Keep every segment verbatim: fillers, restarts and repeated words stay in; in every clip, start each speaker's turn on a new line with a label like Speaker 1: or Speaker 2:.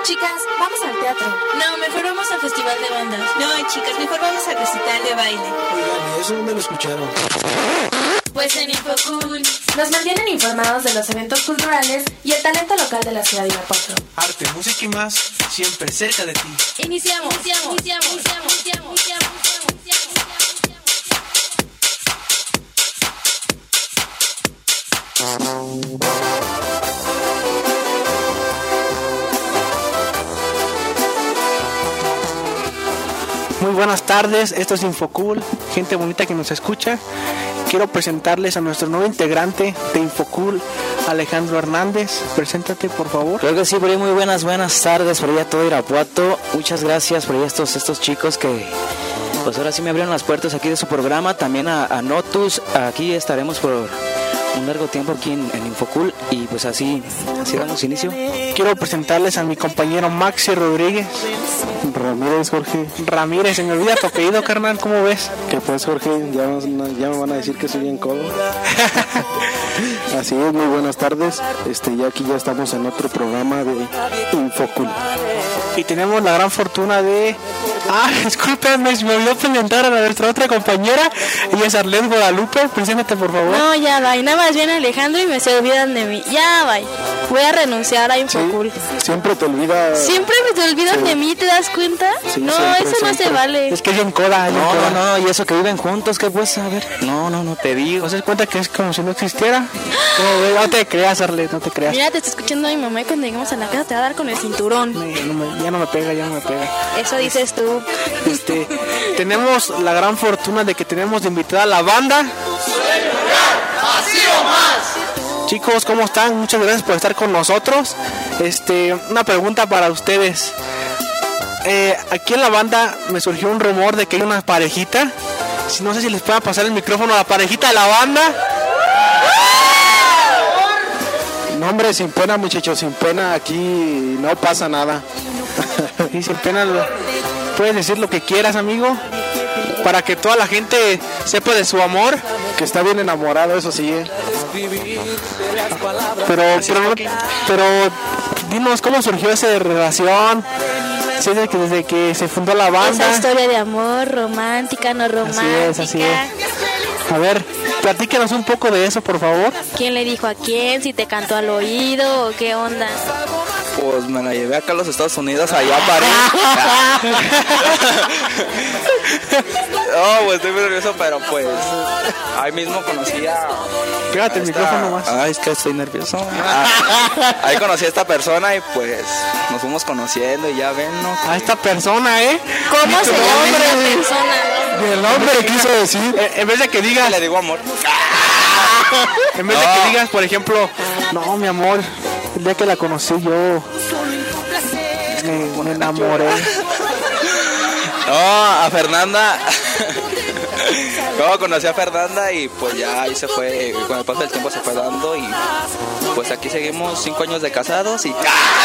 Speaker 1: Chicas, vamos al teatro.
Speaker 2: No, mejor vamos al festival de bandas.
Speaker 3: No, chicas, mejor vamos al recital de baile.
Speaker 4: Oigan, ¿eso dónde lo escucharon?
Speaker 2: Pues en Infocool.
Speaker 1: Nos mantienen informados de los eventos culturales y el talento local de la ciudad de Irapuato.
Speaker 4: Arte, música y más, siempre cerca de ti.
Speaker 2: Iniciamos, iniciamos, iniciamos, iniciamos, iniciamos, iniciamos.
Speaker 5: Muy buenas tardes, esto es Infocool, gente bonita que nos escucha. Quiero presentarles a nuestro nuevo integrante de Infocool, Alejandro Hernández. Preséntate, por favor.
Speaker 6: Creo que sí, por ahí muy buenas, buenas tardes, por ahí a todo Irapuato. Muchas gracias por ahí a estos, estos chicos que pues ahora sí me abrieron las puertas aquí de su programa. También a, a Notus, aquí estaremos por un largo tiempo aquí en, en Infocool y pues así, así damos inicio.
Speaker 5: Quiero presentarles a mi compañero Maxi Rodríguez.
Speaker 7: Ramírez, Jorge.
Speaker 5: Ramírez, se me olvida tu apellido, carnal, ¿cómo ves?
Speaker 7: ¿Qué pues, Jorge? Ya, ya me van a decir que soy bien codo. Así es, muy buenas tardes. Este, ya aquí ya estamos en otro programa de Infocool.
Speaker 5: Y tenemos la gran fortuna de... Ah, discúlpenme, me olvidó presentar a nuestra otra compañera. Ella es Arlet Guadalupe. Preséntate, por favor.
Speaker 8: No, ya va. Y nada más viene Alejandro y me se olvidan de mí. Ya va. Voy a renunciar a Infocool.
Speaker 7: Sí, siempre te olvidas.
Speaker 8: Siempre me te olvidan sí. de mí, ¿te das cuenta?
Speaker 7: Sí,
Speaker 8: no,
Speaker 7: siempre,
Speaker 8: eso no
Speaker 7: siempre.
Speaker 8: se vale.
Speaker 5: Es que es bien coda.
Speaker 6: No, no, no, y eso que viven juntos, ¿qué pues? A ver. No, no, no te digo.
Speaker 5: ¿No se das cuenta que es como si no existiera? No, no te creas, Arlet, no te creas.
Speaker 8: Mira, te está escuchando mi mamá y cuando lleguemos a la casa te va a dar con el cinturón.
Speaker 5: No, no me, ya no me pega, ya no me pega.
Speaker 8: Eso dices tú.
Speaker 5: Este, tenemos la gran fortuna de que tenemos de invitada a la banda.
Speaker 9: Así o más.
Speaker 5: Chicos, ¿cómo están? Muchas gracias por estar con nosotros. Este, una pregunta para ustedes. Eh, aquí en la banda me surgió un rumor de que hay una parejita. Si no sé si les pueda pasar el micrófono a la parejita de la banda.
Speaker 7: No, hombre, sin pena, muchachos, sin pena, aquí no pasa nada.
Speaker 5: Y sin pena, lo, puedes decir lo que quieras, amigo, para que toda la gente sepa de su amor.
Speaker 7: Que está bien enamorado, eso sí. ¿eh?
Speaker 5: Pero, pero, no, pero, dinos, ¿cómo surgió esa relación? Sí, desde que, desde que se fundó la banda.
Speaker 8: Esa historia de amor, romántica, no romántica.
Speaker 5: Así es, así es. A ver, platícanos un poco de eso, por favor.
Speaker 8: ¿Quién le dijo a quién? ¿Si te cantó al oído o qué onda?
Speaker 6: Pues me la llevé acá a los Estados Unidos, allá a París. No, pues estoy muy nervioso, pero pues ahí mismo conocí a...
Speaker 5: Pégate el micrófono más.
Speaker 6: Ay, es que estoy nervioso. Ah, ahí conocí a esta persona y pues nos fuimos conociendo y ya ven, ¿no?
Speaker 5: A esta persona, ¿eh?
Speaker 8: ¿Cómo se llama esta persona?
Speaker 7: El nombre quiso decir.
Speaker 5: En, en vez de que digas...
Speaker 6: Le digo amor.
Speaker 5: En vez no. de que digas, por ejemplo, no, mi amor, el día que la conocí yo me, me enamoré.
Speaker 6: No, a Fernanda. No, conocí a Fernanda y pues ya ahí se fue, con el paso del tiempo se fue dando y pues aquí seguimos cinco años de casados y, no,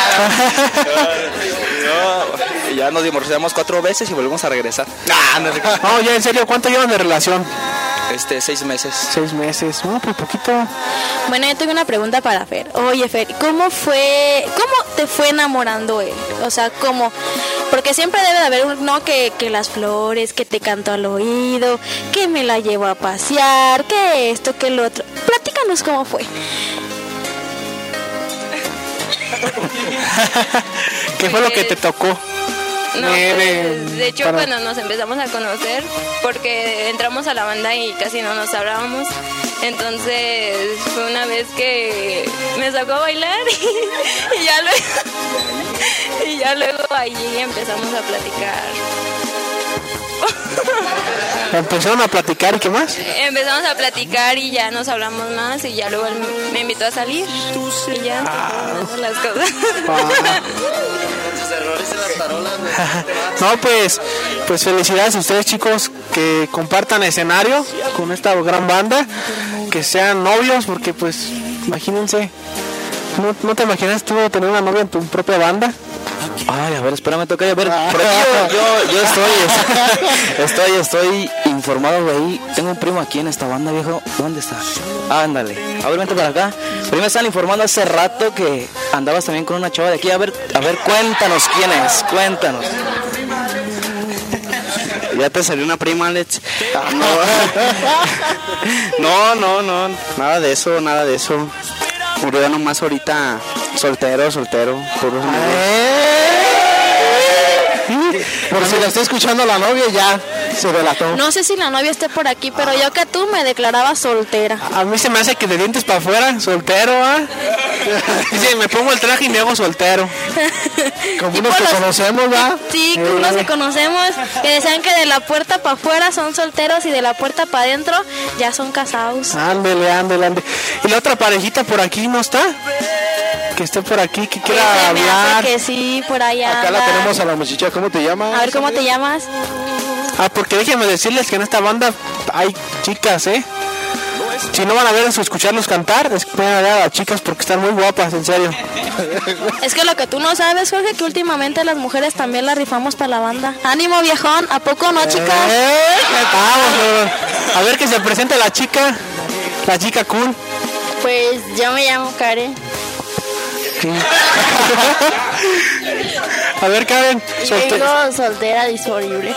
Speaker 6: y ya nos divorciamos cuatro veces y volvemos a regresar.
Speaker 5: No, ya en serio, ¿cuánto llevan de relación?
Speaker 6: Este, seis meses.
Speaker 5: Seis meses, no, pues poquito.
Speaker 8: Bueno, yo tengo una pregunta para Fer. Oye, Fer, ¿cómo fue, cómo te fue enamorando él? O sea, ¿cómo? Porque siempre debe de haber un, no, que, que las flores, que te cantó al oído, que me la llevo a pasear, que esto, que lo otro. Platícanos cómo fue.
Speaker 5: ¿Qué fue lo que te tocó?
Speaker 10: No, pues, de hecho para... cuando nos empezamos a conocer, porque entramos a la banda y casi no nos hablábamos, entonces fue una vez que me sacó a bailar y, y ya luego y ya luego allí empezamos a platicar.
Speaker 5: ¿Empezaron a platicar y qué más?
Speaker 10: Empezamos a platicar y ya nos hablamos más y ya luego él me invitó a salir y ya ah. las cosas. Ah.
Speaker 5: No, pues, pues felicidades a ustedes, chicos, que compartan escenario con esta gran banda, que sean novios, porque pues, imagínense, ¿no, no te imaginas tú tener una novia en tu propia banda?
Speaker 6: Ay, a ver, espérame, toca, a ver, por aquí yo, yo, yo estoy, estoy, estoy inconformado, güey. Tengo un primo aquí en esta banda, viejo. ¿Dónde está? Ándale. A ver, vente para acá. Pero me estaban informando hace rato que andabas también con una chava de aquí. A ver, a ver, cuéntanos quién es. Cuéntanos.
Speaker 11: Ya te salió una prima, Alex. No, no, no, no, nada de eso, nada de eso. Murió nomás ahorita soltero, soltero. Por,
Speaker 7: por si la está escuchando la novia, ya se delató.
Speaker 8: No sé si la novia esté por aquí, pero yo que tú me declaraba soltera.
Speaker 5: A mí se me hace que de dientes para afuera, soltero, ¿ah? Dice, me pongo el traje y me hago soltero.
Speaker 7: Como unos que los... conocemos, ¿va?
Speaker 8: Sí, como unos que conocemos, que decían que de la puerta para afuera son solteros y de la puerta para adentro ya son casados.
Speaker 5: Ándele, ándele, ándele. ¿Y la otra parejita por aquí no está? Que esté por aquí, que quiera
Speaker 8: que
Speaker 5: hablar.
Speaker 8: Que sí, por allá.
Speaker 7: Acá la tenemos a la muchacha. ¿Cómo te llamas?
Speaker 8: A ver, ¿cómo te llamas?
Speaker 5: Ah, porque déjenme decirles que en esta banda hay chicas, ¿eh? Si no van a ver o escucharlos cantar, es que pueden ver a las chicas porque están muy guapas, en serio.
Speaker 8: Es que lo que tú no sabes, Jorge, que últimamente las mujeres también la rifamos para la banda. ¡Ánimo, viejón! ¿A poco no, chicas?
Speaker 5: ¿Eh? Vamos, a ver que se presente la chica, la chica cool.
Speaker 8: Pues yo me llamo Karen.
Speaker 5: Sí. A ver, Karen.
Speaker 8: Solte... Tengo soltera disponible.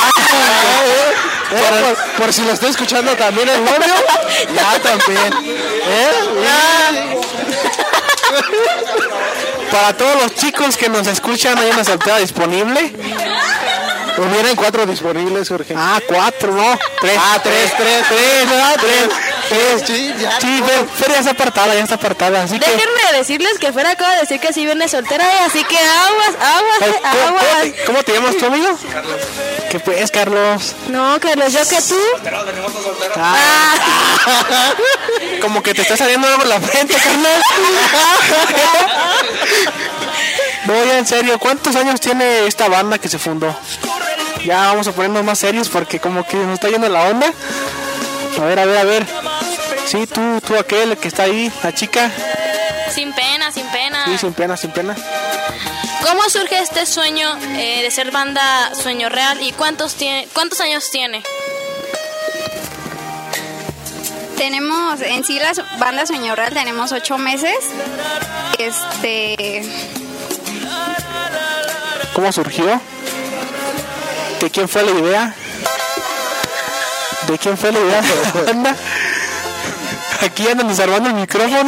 Speaker 7: Eh, por, por si lo estoy escuchando también el novio. Ya también. ¿Eh? Ya.
Speaker 5: Para todos los chicos que nos escuchan, hay una soltera disponible.
Speaker 7: Pues vienen cuatro disponibles, Jorge.
Speaker 5: Ah, cuatro, no. Tres.
Speaker 7: Ah, tres, tres, tres, ¿verdad? Tres.
Speaker 5: Tres, sí, ya. Sí, Fer ya está apartada, ya está apartada. Así
Speaker 8: Déjenme
Speaker 5: que...
Speaker 8: decirles que Fer acaba de decir que sí viene soltera, así que aguas, aguas,
Speaker 5: Ay, ¿cómo,
Speaker 8: aguas.
Speaker 5: ¿cómo, te, ¿Cómo te llamas tú, amigo? Carlos. ¿Qué pues, Carlos?
Speaker 8: No, Carlos, ¿yo que tú?
Speaker 5: Ah. Ah. Como que te está saliendo algo en la frente, Carlos. No, ya en serio, ¿cuántos años tiene esta banda que se fundó? Ya vamos a ponernos más serios porque como que nos está yendo la onda. A ver, a ver, a ver. Sí, tú, tú aquel que está ahí, la chica.
Speaker 8: Sin pena, sin pena.
Speaker 5: Sí, sin pena, sin pena.
Speaker 8: ¿Cómo surge este sueño eh, de ser banda Sueño Real y cuántos tiene, cuántos años tiene?
Speaker 12: Tenemos, en sí la banda Sueño Real tenemos ocho meses. Este...
Speaker 5: ¿Cómo surgió? ¿De quién fue la idea? ¿De quién fue la idea? Aquí andan desarmando el micrófono.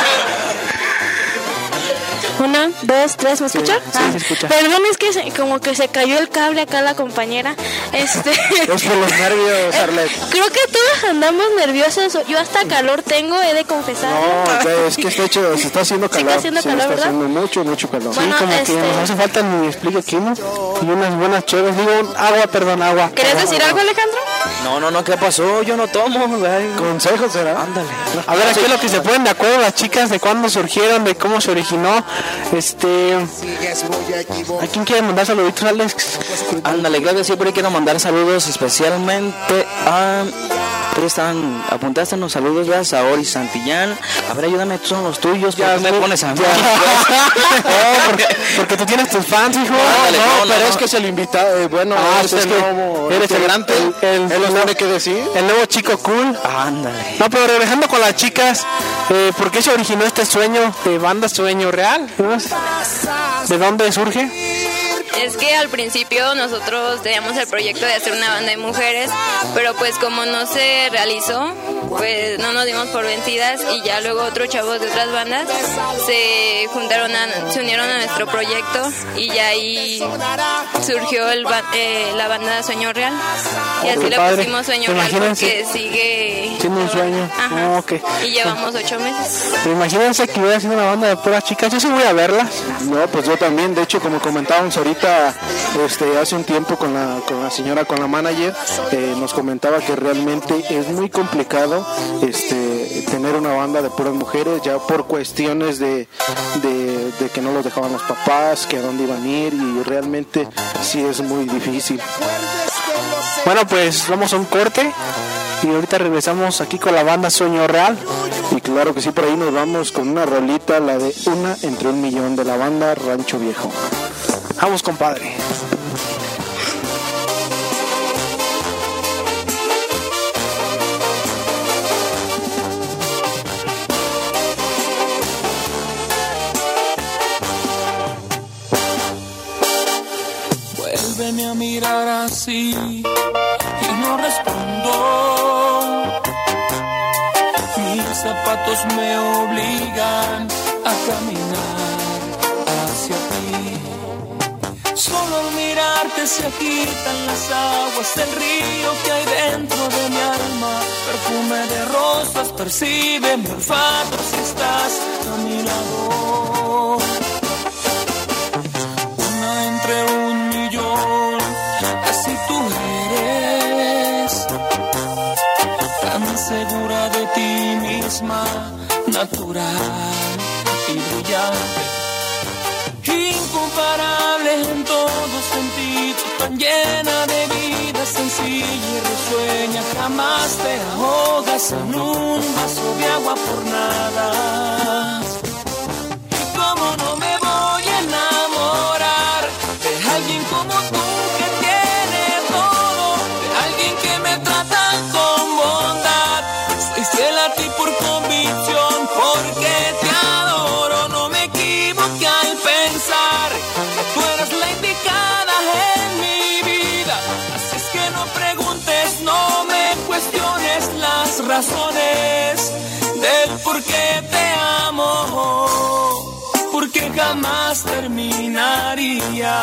Speaker 8: Una, dos, tres, ¿me escucha?
Speaker 5: Sí, sí,
Speaker 8: ah,
Speaker 5: se escucha.
Speaker 8: Perdón, es que se, como que se cayó el cable acá la compañera. Este.
Speaker 7: Es por los nervios, Arlet.
Speaker 8: Creo que todos andamos nerviosos. Yo hasta calor tengo, he de confesar.
Speaker 7: No, es que está hecho, se está haciendo calor.
Speaker 8: ¿Se está haciendo
Speaker 7: sí,
Speaker 8: calor,
Speaker 7: está
Speaker 8: verdad?
Speaker 7: haciendo mucho, mucho calor.
Speaker 8: Bueno,
Speaker 5: sí, como
Speaker 8: este...
Speaker 5: que nos hace falta ni explique aquí, ¿no? Y unas buenas chéves. Digo, agua, perdón, agua.
Speaker 8: ¿Querías decir algo, Alejandro?
Speaker 6: No, no, no, ¿qué pasó? Yo no tomo, güey.
Speaker 7: ¿Consejos será?
Speaker 6: Ándale.
Speaker 5: A ver, aquí es lo que se ponen de acuerdo las chicas, de cuándo surgieron, de cómo se originó. Este... ¿A quién quiere mandar saluditos, Alex?
Speaker 6: Ándale, claro que sí, por ahí quiero mandar saludos especialmente a... Pero están, apuntaste en los saludos, ¿verdad? Saori Santillán. A ver, ayúdame, tú son los tuyos. Ya me pones a mí.
Speaker 5: No, porque, porque tú tienes tus fans, hijo.
Speaker 7: No,
Speaker 5: Dale,
Speaker 7: no,
Speaker 5: no,
Speaker 7: pero
Speaker 5: no,
Speaker 7: es que es el invitado. Eh, bueno,
Speaker 5: ah,
Speaker 7: es,
Speaker 5: es
Speaker 7: el
Speaker 5: que
Speaker 7: nuevo
Speaker 5: eres
Speaker 7: integrante.
Speaker 5: El, el,
Speaker 7: Él los tiene que decir.
Speaker 5: El nuevo chico cool.
Speaker 6: Ándale.
Speaker 5: No, pero regresando con las chicas, eh, ¿por qué se originó este sueño de banda Sueño Real? ¿De dónde surge?
Speaker 10: Es que al principio nosotros teníamos el proyecto de hacer una banda de mujeres, pero pues como no se realizó, pues no nos dimos por vencidas y ya luego otros chavos de otras bandas se juntaron, a, se unieron a nuestro proyecto y ya ahí surgió el, eh, la banda Sueño Real y así le
Speaker 5: padre.
Speaker 10: pusimos Sueño Real porque sigue
Speaker 5: siendo un sueño.
Speaker 10: Ajá.
Speaker 5: Oh, okay.
Speaker 10: Y llevamos ocho meses.
Speaker 5: Pero imagínense que hubiera sido una banda de puras chicas, yo sí voy a verlas.
Speaker 7: No, pues yo también, de hecho, como comentábamos ahorita, este, hace un tiempo con la, con la señora, con la manager, eh, nos comentaba que realmente es muy complicado este, tener una banda de puras mujeres, ya por cuestiones de, de, de que no los dejaban los papás, que a dónde iban a ir, y realmente sí es muy difícil.
Speaker 5: Bueno, pues vamos a un corte y ahorita regresamos aquí con la banda Sueño Real.
Speaker 7: Y claro que sí, por ahí nos vamos con una rolita, la de Una entre un millón, de la banda Rancho Viejo.
Speaker 5: Vamos, compadre.
Speaker 13: Vuélveme a mirar así y no respondo. Mis zapatos me obligan a caminar hacia ti. Solo al mirarte se agitan las aguas del río que hay dentro de mi alma. Perfume de rosas, percibe mi olfato si estás a mi lado. Una entre un millón, así tú eres. Tan segura de ti misma, natural y brillante. Incomparable en todo sentido, tan llena de vida sencilla y risueña. Jamás te ahogas en un vaso de agua por nada. Y cómo no me voy a enamorar de alguien como tú que tiene todo, de alguien que me trata con bondad. Soy fiel a ti por convicción, porque te adoro. No me equivoqué al pensar que tú eras la indicada en mi vida. Así es que no preguntes, no me cuestiones las razones del por qué te amo, porque jamás terminaría.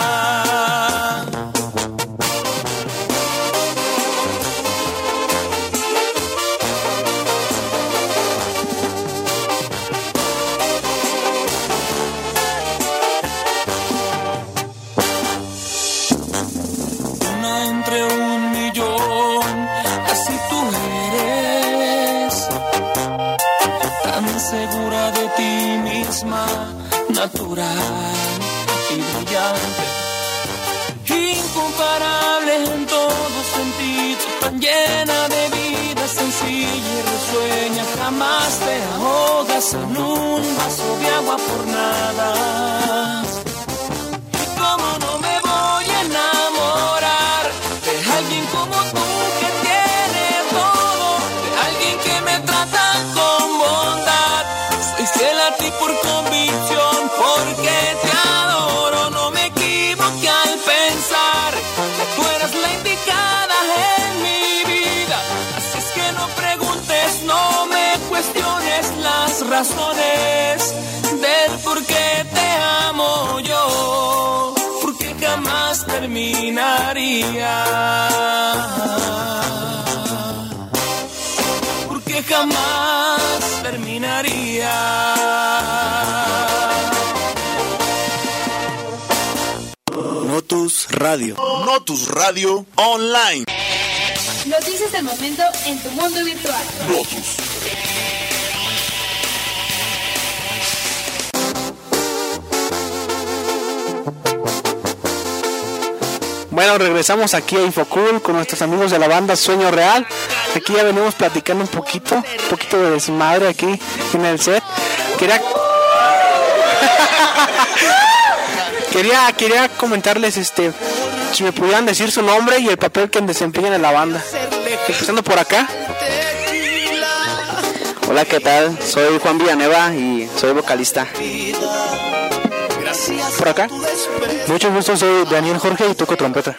Speaker 13: Entre un millón, así tú eres, tan segura de ti misma, natural y brillante, incomparable en todo sentido, tan llena de vida sencilla y risueña. Jamás te ahogas en un vaso de agua por nada. Y cómo no me voy a enamorar de alguien como tú que tiene todo, de alguien que me trata con bondad. Soy fiel a ti por convicción, porque te adoro. No me equivoqué al pensar que tú eras la indicada en mi vida. Así es que no preguntes, no me cuestiones las razones del por qué te amo yo, porque jamás terminaría, porque jamás terminaría.
Speaker 14: Notus Radio. Notus Radio Online.
Speaker 2: Noticias del momento en tu mundo virtual.
Speaker 14: Notus.
Speaker 5: Bueno, regresamos aquí a Infocool con nuestros amigos de la banda Sueño Real. Aquí ya venimos platicando un poquito, un poquito de desmadre aquí en el set. Quería quería quería comentarles este si me pudieran decir su nombre y el papel que desempeñan en la banda. Empezando por acá.
Speaker 11: Hola, ¿qué tal? Soy Juan Villanueva y soy vocalista.
Speaker 5: Por acá. Mucho gusto, soy Daniel Jorge y toco trompeta.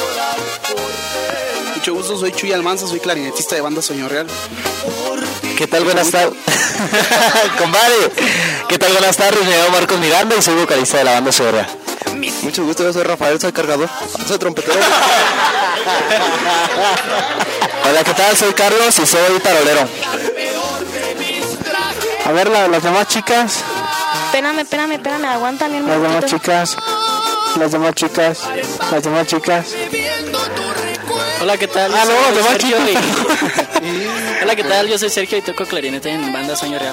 Speaker 15: Mucho gusto, soy Chuy Almanza, soy clarinetista de banda Sueño Real.
Speaker 6: ¿Qué tal? Buenas tardes. Compadre, ¿qué tal? Buenas tardes, me llamo Marcos Miranda y soy vocalista de la banda Sueño Real.
Speaker 11: Mucho gusto, yo soy Rafael, soy cargador, soy trompetero.
Speaker 6: Hola, ¿qué tal? Soy Carlos y soy tarolero.
Speaker 5: A ver, la, las demás chicas.
Speaker 8: Espérame, espérame, espérame, aguántame un
Speaker 5: Las demás
Speaker 8: momentito.
Speaker 5: chicas. Las demás chicas. Las demás chicas.
Speaker 16: Hola, ¿qué tal?
Speaker 5: Ah, no,
Speaker 16: Soy
Speaker 5: los demás
Speaker 16: Sergio
Speaker 5: chicas.
Speaker 16: y- Hola, ¿qué tal? Yo soy Sergio y toco clarinete en banda Sueño Real.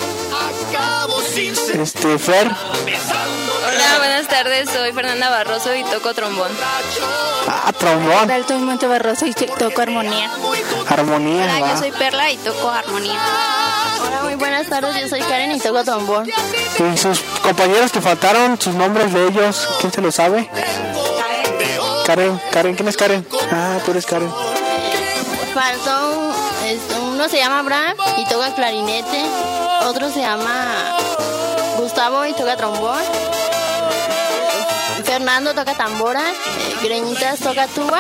Speaker 5: Este, Fer.
Speaker 10: Hola, buenas tardes, soy Fernanda Barroso y toco trombón.
Speaker 5: Ah, trombón.
Speaker 8: Soy Monte Barroso y toco armonía.
Speaker 5: Armonía.
Speaker 12: Hola,
Speaker 5: va.
Speaker 12: yo soy Perla y toco armonía.
Speaker 8: Hola, muy buenas tardes, yo soy Karen y toco trombón.
Speaker 5: Y sus compañeros que faltaron, sus nombres de ellos, ¿quién se lo sabe? Karen, Karen, ¿quién es Karen? Ah, tú eres Karen.
Speaker 8: Faltó, este, uno se llama Abraham y toca clarinete, otro se llama Gustavo y toca trombón. Fer Fernando toca tambora, eh, Greñitas toca tuba.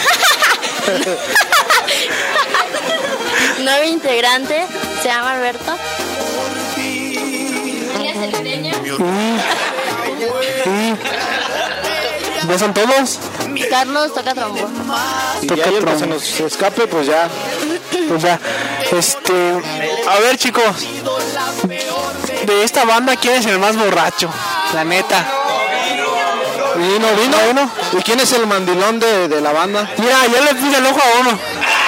Speaker 8: Nuevo integrante, se llama Alberto.
Speaker 5: ¿Ya son todos?
Speaker 8: Carlos toca trombón.
Speaker 7: Y ya el que se nos escape, pues ya.
Speaker 5: Pues ya. Este. A ver, chicos. De esta banda, ¿quién es el más borracho? La neta.
Speaker 7: Vino, vino, vino. ¿Y quién es el mandilón de, de la banda?
Speaker 5: Mira, ya le puse el ojo a uno.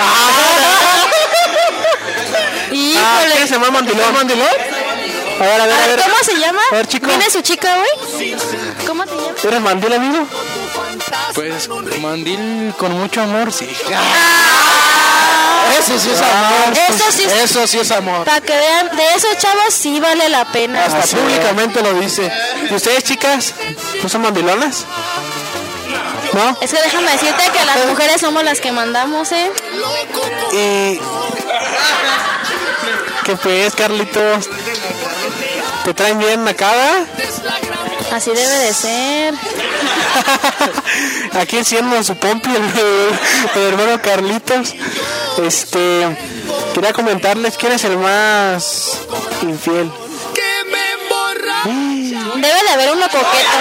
Speaker 5: Ah, ¿quién es el más mandilón? ¿El mandilón? A ver, a ver, a ver.
Speaker 8: ¿Cómo se llama?
Speaker 5: A ver, chico.
Speaker 8: ¿Viene su chica hoy? ¿Cómo te llamas?
Speaker 5: ¿Eres mandil, amigo?
Speaker 17: Pues mandil con mucho amor, sí.
Speaker 7: Eso sí es amor.
Speaker 8: Eso sí es,
Speaker 7: Eso sí es amor.
Speaker 8: para que vean, de esos chavos sí vale la pena.
Speaker 7: Hasta
Speaker 5: Así
Speaker 7: públicamente es. Lo dice.
Speaker 5: ¿Y ustedes, chicas, no son mandilonas? ¿No?
Speaker 8: Es que déjame decirte que las mujeres somos las que mandamos, ¿eh?
Speaker 5: Y... ¿Qué pues, Carlitos? ¿Te traen bien acá?
Speaker 8: Así debe de ser.
Speaker 5: Aquí enciendo su pompi, el, el hermano Carlitos. Este, quería comentarles quién es el más infiel.
Speaker 8: Debe de haber uno coqueto.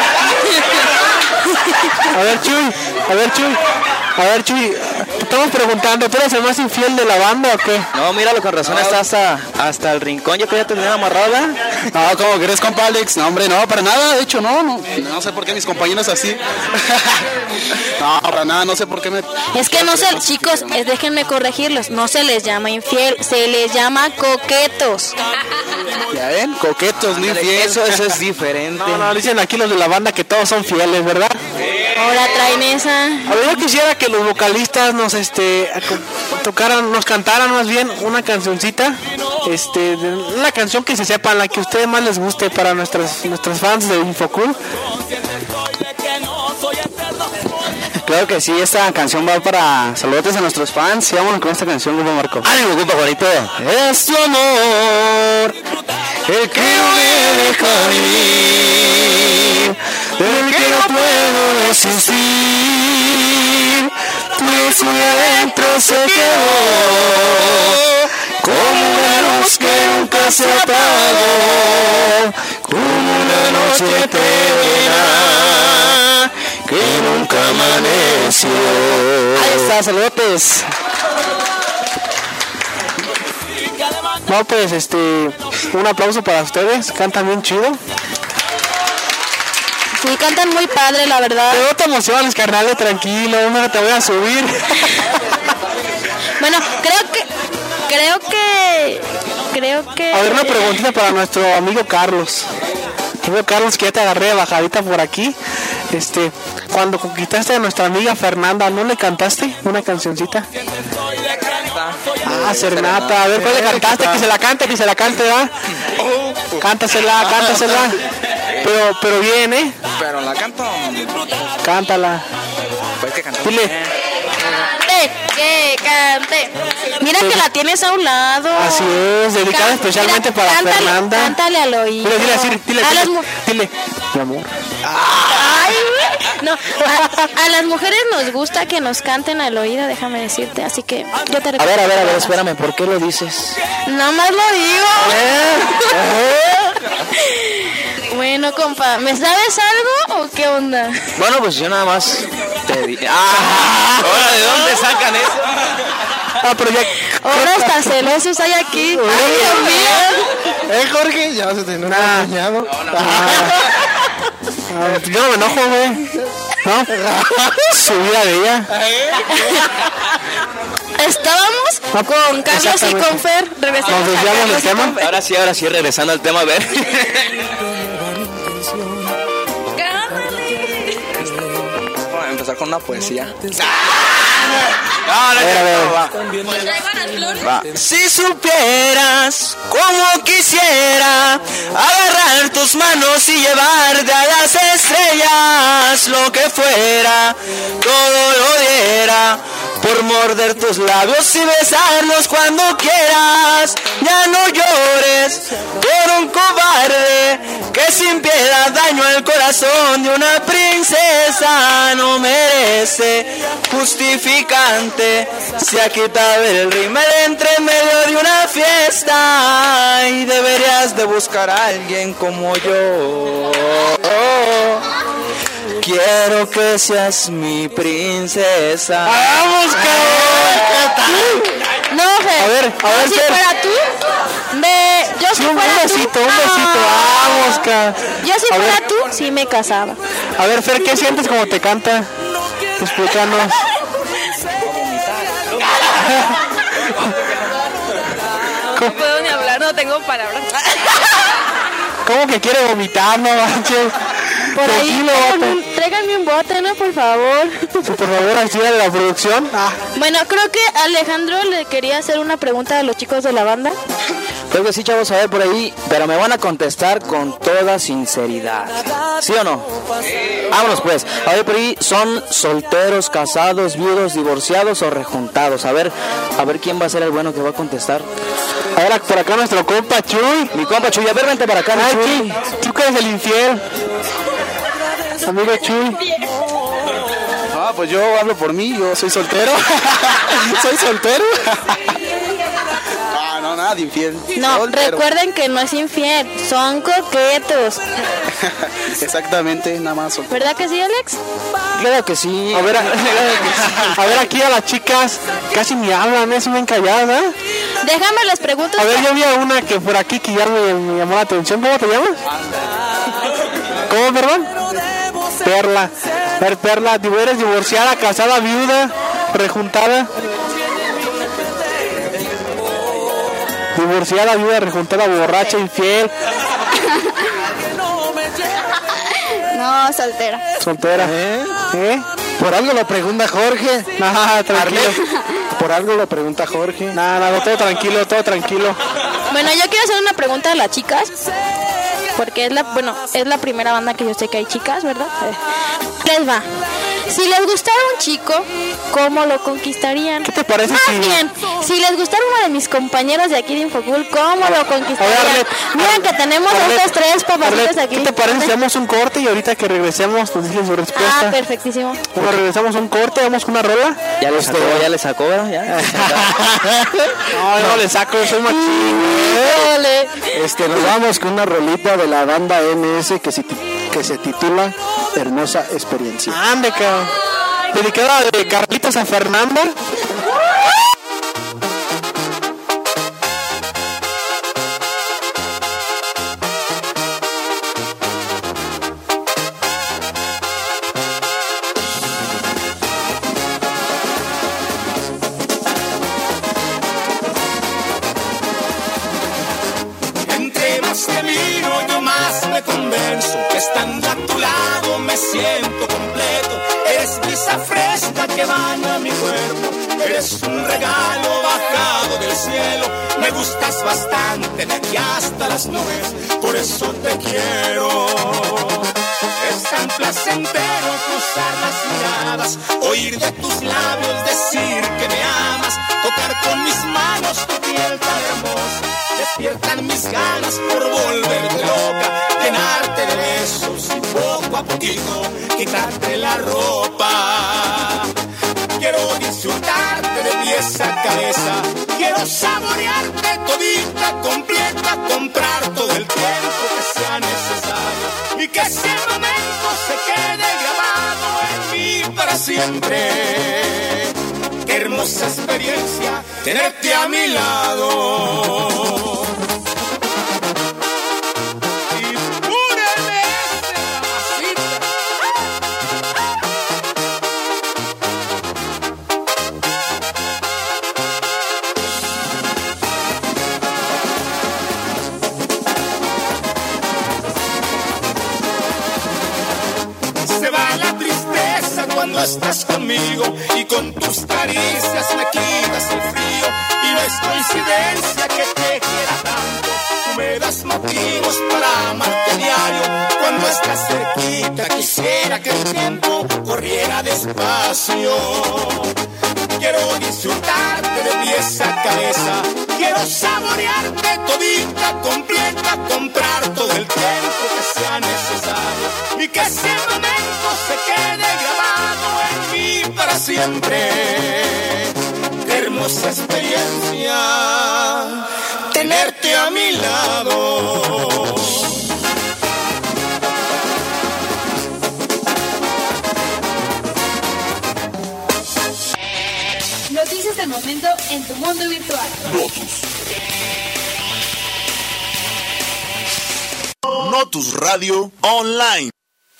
Speaker 5: A ver, Chuy, a ver, Chuy, a ver, Chuy, te estamos preguntando, ¿tú eres el más infiel de la banda o qué?
Speaker 6: No, míralo, con razón está hasta, hasta el rincón, yo quería tener amarrada.
Speaker 15: No, ¿cómo crees, compa Alex? No, hombre, no, para nada, de hecho, no, no, no sé por qué mis compañeros así. No, para nada, no sé por qué me...
Speaker 8: Es que no se, chicos, eh, déjenme corregirlos, no se les llama infiel, se les llama coquetos.
Speaker 15: Ya ven, coquetos, no infieles.
Speaker 6: Eso, eso es diferente.
Speaker 5: No, no, dicen aquí los de la banda que todos son fieles, ¿verdad?
Speaker 8: Ahora traen esa.
Speaker 5: A ver, yo quisiera que los vocalistas nos este tocaran, nos cantaran más bien una cancioncita, este, de una canción que se sepa, la que a ustedes más les guste para nuestras nuestras fans de Infocool.
Speaker 11: Claro que sí, esta canción va para saludos a nuestros fans. Y vámonos con esta canción, Grupo Marco.
Speaker 7: ¡Ánimo, compa favorito! Es tu amor el que no me deja vivir, el que no puedo resistir. Pues muy adentro se quedó como una luz que nunca se apagó, como una noche eterna que nunca amaneció.
Speaker 5: Ahí está, saludos. No, pues, este, un aplauso para ustedes, cantan bien chido.
Speaker 8: Sí, cantan muy padre, la verdad.
Speaker 5: Pero no te emociones, carnal, tranquilo, no te voy a subir.
Speaker 8: Bueno, creo que, creo que, creo que...
Speaker 5: A ver, una preguntita para nuestro amigo Carlos. Amigo Carlos, que ya te agarré bajadita por aquí. Este, cuando conquistaste a nuestra amiga Fernanda, ¿no le cantaste una cancioncita? Ah, Serenata. A ver, ¿cuál le cantaste? Que se la cante, que se la cante, ¿verdad? Cántasela, cántasela. Pero, pero bien, ¿eh?
Speaker 15: Pero la canto.
Speaker 5: Cántala.
Speaker 15: Pues que cantar.
Speaker 5: Dile.
Speaker 8: Cante, que cante. Mira que la tienes a un lado.
Speaker 5: Así es, dedicada Can, especialmente mira, para
Speaker 8: cántale,
Speaker 5: Fernanda.
Speaker 8: Cántale al oído.
Speaker 5: Dile, dile, dile, dile,
Speaker 8: a
Speaker 5: dile,
Speaker 8: las mu-
Speaker 5: dile, mi amor.
Speaker 8: Ay, no, a, a las mujeres nos gusta que nos canten al oído, déjame decirte, así que yo te
Speaker 6: A ver, a ver, a ver, espérame, ¿por qué lo dices?
Speaker 8: Nada más lo digo. Bueno, compa, ¿me sabes algo o qué onda?
Speaker 6: Bueno, pues yo nada más te di... ¡Ah! ¿Ahora de dónde sacan eso?
Speaker 5: Ah, pero ya...
Speaker 8: Ahora hasta celosos hay aquí. Ay, Dios mío.
Speaker 7: Eh, Jorge, ya se te no
Speaker 5: Nah.
Speaker 7: engañado.
Speaker 5: Ah, yo no me enojo, güey. ¿No? Su vida de ella.
Speaker 8: Estábamos
Speaker 5: No,
Speaker 8: con Carlos y con Fer. Regresamos
Speaker 5: Nos
Speaker 8: a
Speaker 5: desviamos
Speaker 8: Carlos
Speaker 5: del
Speaker 8: y
Speaker 5: tema.
Speaker 8: con Fer.
Speaker 6: Ahora sí, ahora sí, regresando al tema, a ver.
Speaker 15: Vamos a empezar con una poesía.
Speaker 6: No, no,
Speaker 5: A ver, a ver.
Speaker 6: va. Va.
Speaker 11: Si supieras cómo quisiera agarrar tus manos y llevarte a las estrellas,
Speaker 6: darías lo que fuera, todo lo diera, por morder tus labios y besarlos cuando quieras. Ya no llores por un cobarde que sin piedad dañó el corazón de una princesa. No merece justificante, se ha quitado el rímel entre medio de una fiesta y deberías de buscar a alguien como yo. Oh, quiero que seas mi princesa.
Speaker 5: ¡Vamos, cabrón!
Speaker 8: No, Fer.
Speaker 5: A ver, a ver,
Speaker 8: si
Speaker 5: Fer.
Speaker 8: fuera tú, me... Yo si
Speaker 5: Sí, un
Speaker 8: fuera
Speaker 5: besito,
Speaker 8: tú,
Speaker 5: un besito.
Speaker 8: no.
Speaker 5: Vamos, ca.
Speaker 8: Yo si
Speaker 5: A
Speaker 8: fuera
Speaker 5: ver.
Speaker 8: tú, sí me casaba.
Speaker 5: A ver, Fer, ¿qué sientes como te canta? Explícanos.
Speaker 10: No puedo ni hablar, no tengo palabras.
Speaker 5: ¿Cómo que quiere vomitar, no manches?
Speaker 8: Por ahí,
Speaker 5: Tranquilo,
Speaker 8: tráiganme
Speaker 5: vato.
Speaker 8: un, tráiganme un bote, ¿no? Por favor.
Speaker 5: Sí, por favor, ayúdale a la producción. Ah.
Speaker 8: Bueno, creo que Alejandro le quería hacer una pregunta a los chicos de la banda.
Speaker 6: Creo que sí, chavos, a ver por ahí, pero me van a contestar con toda sinceridad. ¿Sí o no? Vámonos pues. A ver por ahí, ¿son solteros, casados, viudos, divorciados o rejuntados? A ver, a ver quién va a ser el bueno que va a contestar.
Speaker 5: A ver, por acá nuestro compa Chuy.
Speaker 6: Mi compa Chuy, a ver, vente para acá, mi
Speaker 5: Ay,
Speaker 6: Chuy.
Speaker 5: Chuy, tú que eres el infiel. Amigo Chuy.
Speaker 15: Ah, pues yo hablo por mí, yo soy soltero. Soy soltero. Ah, no, nada de infiel.
Speaker 8: No,
Speaker 15: Soltero.
Speaker 8: recuerden que no es infiel, son coquetos.
Speaker 15: Exactamente, nada más soltero.
Speaker 8: ¿Verdad que sí, Alex?
Speaker 6: Claro que sí.
Speaker 5: A ver, a, a ver, aquí a las chicas casi ni hablan, ¿eh? Son bien calladas, ¿eh?
Speaker 8: Déjame les pregunto.
Speaker 5: A ver, yo vi a una que por aquí que ya me, me llamó la atención. ¿Cómo te llamas? ¿Cómo, perdón? Perla. A ver, Perla, ¿tú eres divorciada, casada, viuda, rejuntada? Divorciada, viuda, rejuntada, borracha, infiel.
Speaker 12: No, soltera.
Speaker 5: Soltera. ¿Eh? ¿Eh?
Speaker 7: Por algo lo pregunta Jorge.
Speaker 5: Nada, tranquilo.
Speaker 7: Por algo lo pregunta Jorge.
Speaker 5: Nada, nada, todo tranquilo, todo tranquilo.
Speaker 8: Bueno, yo quiero hacer una pregunta a las chicas. Porque es la, bueno, es la primera banda que yo sé que hay chicas, ¿verdad? Eh, Les va. Si les gustara un chico, ¿cómo lo conquistarían?
Speaker 5: ¿Qué te parece
Speaker 8: Más
Speaker 5: si...
Speaker 8: bien, si les gustara uno de mis compañeros de aquí de Infocool, ¿cómo lo conquistarían?
Speaker 5: Arlet,
Speaker 8: Miren que tenemos
Speaker 5: Arlet,
Speaker 8: estos tres papacitos
Speaker 5: Arlet,
Speaker 8: aquí.
Speaker 5: ¿qué te parece si damos un corte y ahorita que regresemos nos dices su respuesta?
Speaker 8: Ah, perfectísimo.
Speaker 5: Bueno, regresamos a un corte, vamos con una rola.
Speaker 6: Ya le sacó, ya le sacó, ¿verdad? Ya.
Speaker 5: No, no le saco, soy machín.
Speaker 7: Este, nos vamos con una rolita de la banda M S que se, que se titula Hermosa Experiencia.
Speaker 5: Ande, cabrón. Dedicada de Carlitos a Fernanda.
Speaker 13: Entre más te miro, yo más me convenzo que estando a tu lado me siento completo. Eres brisa fresca que baña mi cuerpo, eres un regalo bajado del cielo. Me gustas bastante de aquí hasta las nubes, por eso te quiero. Es tan placentero cruzar las miradas, oír de tus labios decir que me amas, tocar con mis manos tu piel tan hermosa. Despiertan mis ganas por volverte loca, llenarte de besos y poco a poquito quitarte la ropa. Quiero disfrutarte de pies a cabeza, quiero saborearte todita, completa, comprar todo el tiempo que sea necesario y que ese momento se quede grabado en mí para siempre. Qué hermosa experiencia tenerte a mi lado.
Speaker 9: cuando estás conmigo y con tus caricias me quitas el frío. Y no es coincidencia que te quiera tanto, tú me das motivos para amarte diario. Cuando estás cerquita quisiera que el tiempo corriera despacio. Quiero disfrutarte de pies a cabeza, quiero saborearte todita, completa, comprar todo el tiempo que sea necesario y que ese momento se quede grabado en mí para siempre. Qué hermosa experiencia tenerte a mi lado.
Speaker 2: Noticias del momento en tu mundo virtual.
Speaker 14: Notus. Notus Radio Online.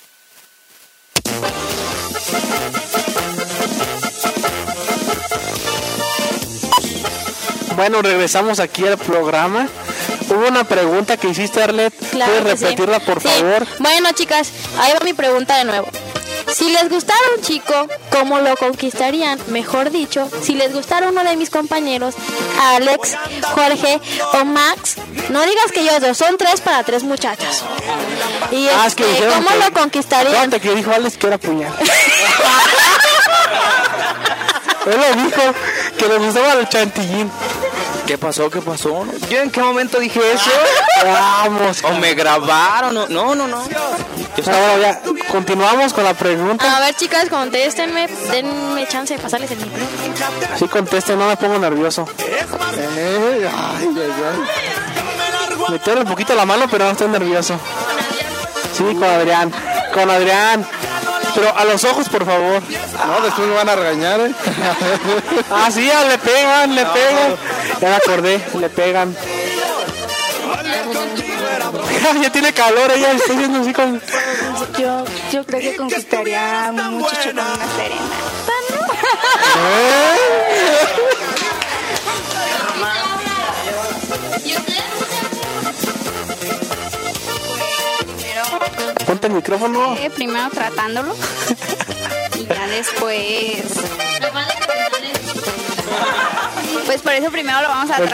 Speaker 5: Bueno, regresamos aquí al programa. Hubo una pregunta que hiciste, Arlet.
Speaker 8: Claro
Speaker 5: ¿Puedes
Speaker 8: que
Speaker 5: repetirla,
Speaker 8: sí.
Speaker 5: por
Speaker 8: Sí.
Speaker 5: favor?
Speaker 8: Bueno, chicas, ahí va mi pregunta de nuevo. Si les gustara un chico, ¿cómo lo conquistarían? Mejor dicho, si les gustara uno de mis compañeros, Alex, Jorge o Max, no digas que yo dos, son tres para tres muchachos. Y
Speaker 5: Ah, es
Speaker 8: este,
Speaker 5: que dijeron
Speaker 8: ¿cómo
Speaker 5: que-
Speaker 8: lo conquistarían?
Speaker 5: Fíjate que dijo Alex que era puñal. Él lo dijo, que le gustaba el chantillín.
Speaker 6: ¿Qué pasó? ¿Qué pasó? ¿Yo en qué momento dije eso?
Speaker 5: Vamos.
Speaker 6: ¿O me grabaron? No, no, no. no.
Speaker 5: Ahora ya, continuamos con la pregunta.
Speaker 8: A ver, chicas, contéstenme, denme chance de pasarles el micro.
Speaker 5: Sí, conteste, no me pongo nervioso. Eh, ay, ay, ay. Meterle un poquito la mano, pero no estoy nervioso. Sí, con Adrián. Con Adrián. Pero a los ojos, por favor.
Speaker 7: No, después me van a regañar, ¿eh?
Speaker 5: Ah, sí, ya le pegan, le pegan. Ya me acordé, le pegan. Ya tiene calor, ella está viendo así con...
Speaker 12: Yo, yo creo que conquistaría a un muchacho con una serenata.
Speaker 5: Ponte el micrófono.
Speaker 12: Eh, primero tratándolo y ya después. Pues por eso primero lo vamos a
Speaker 5: El
Speaker 12: tratar.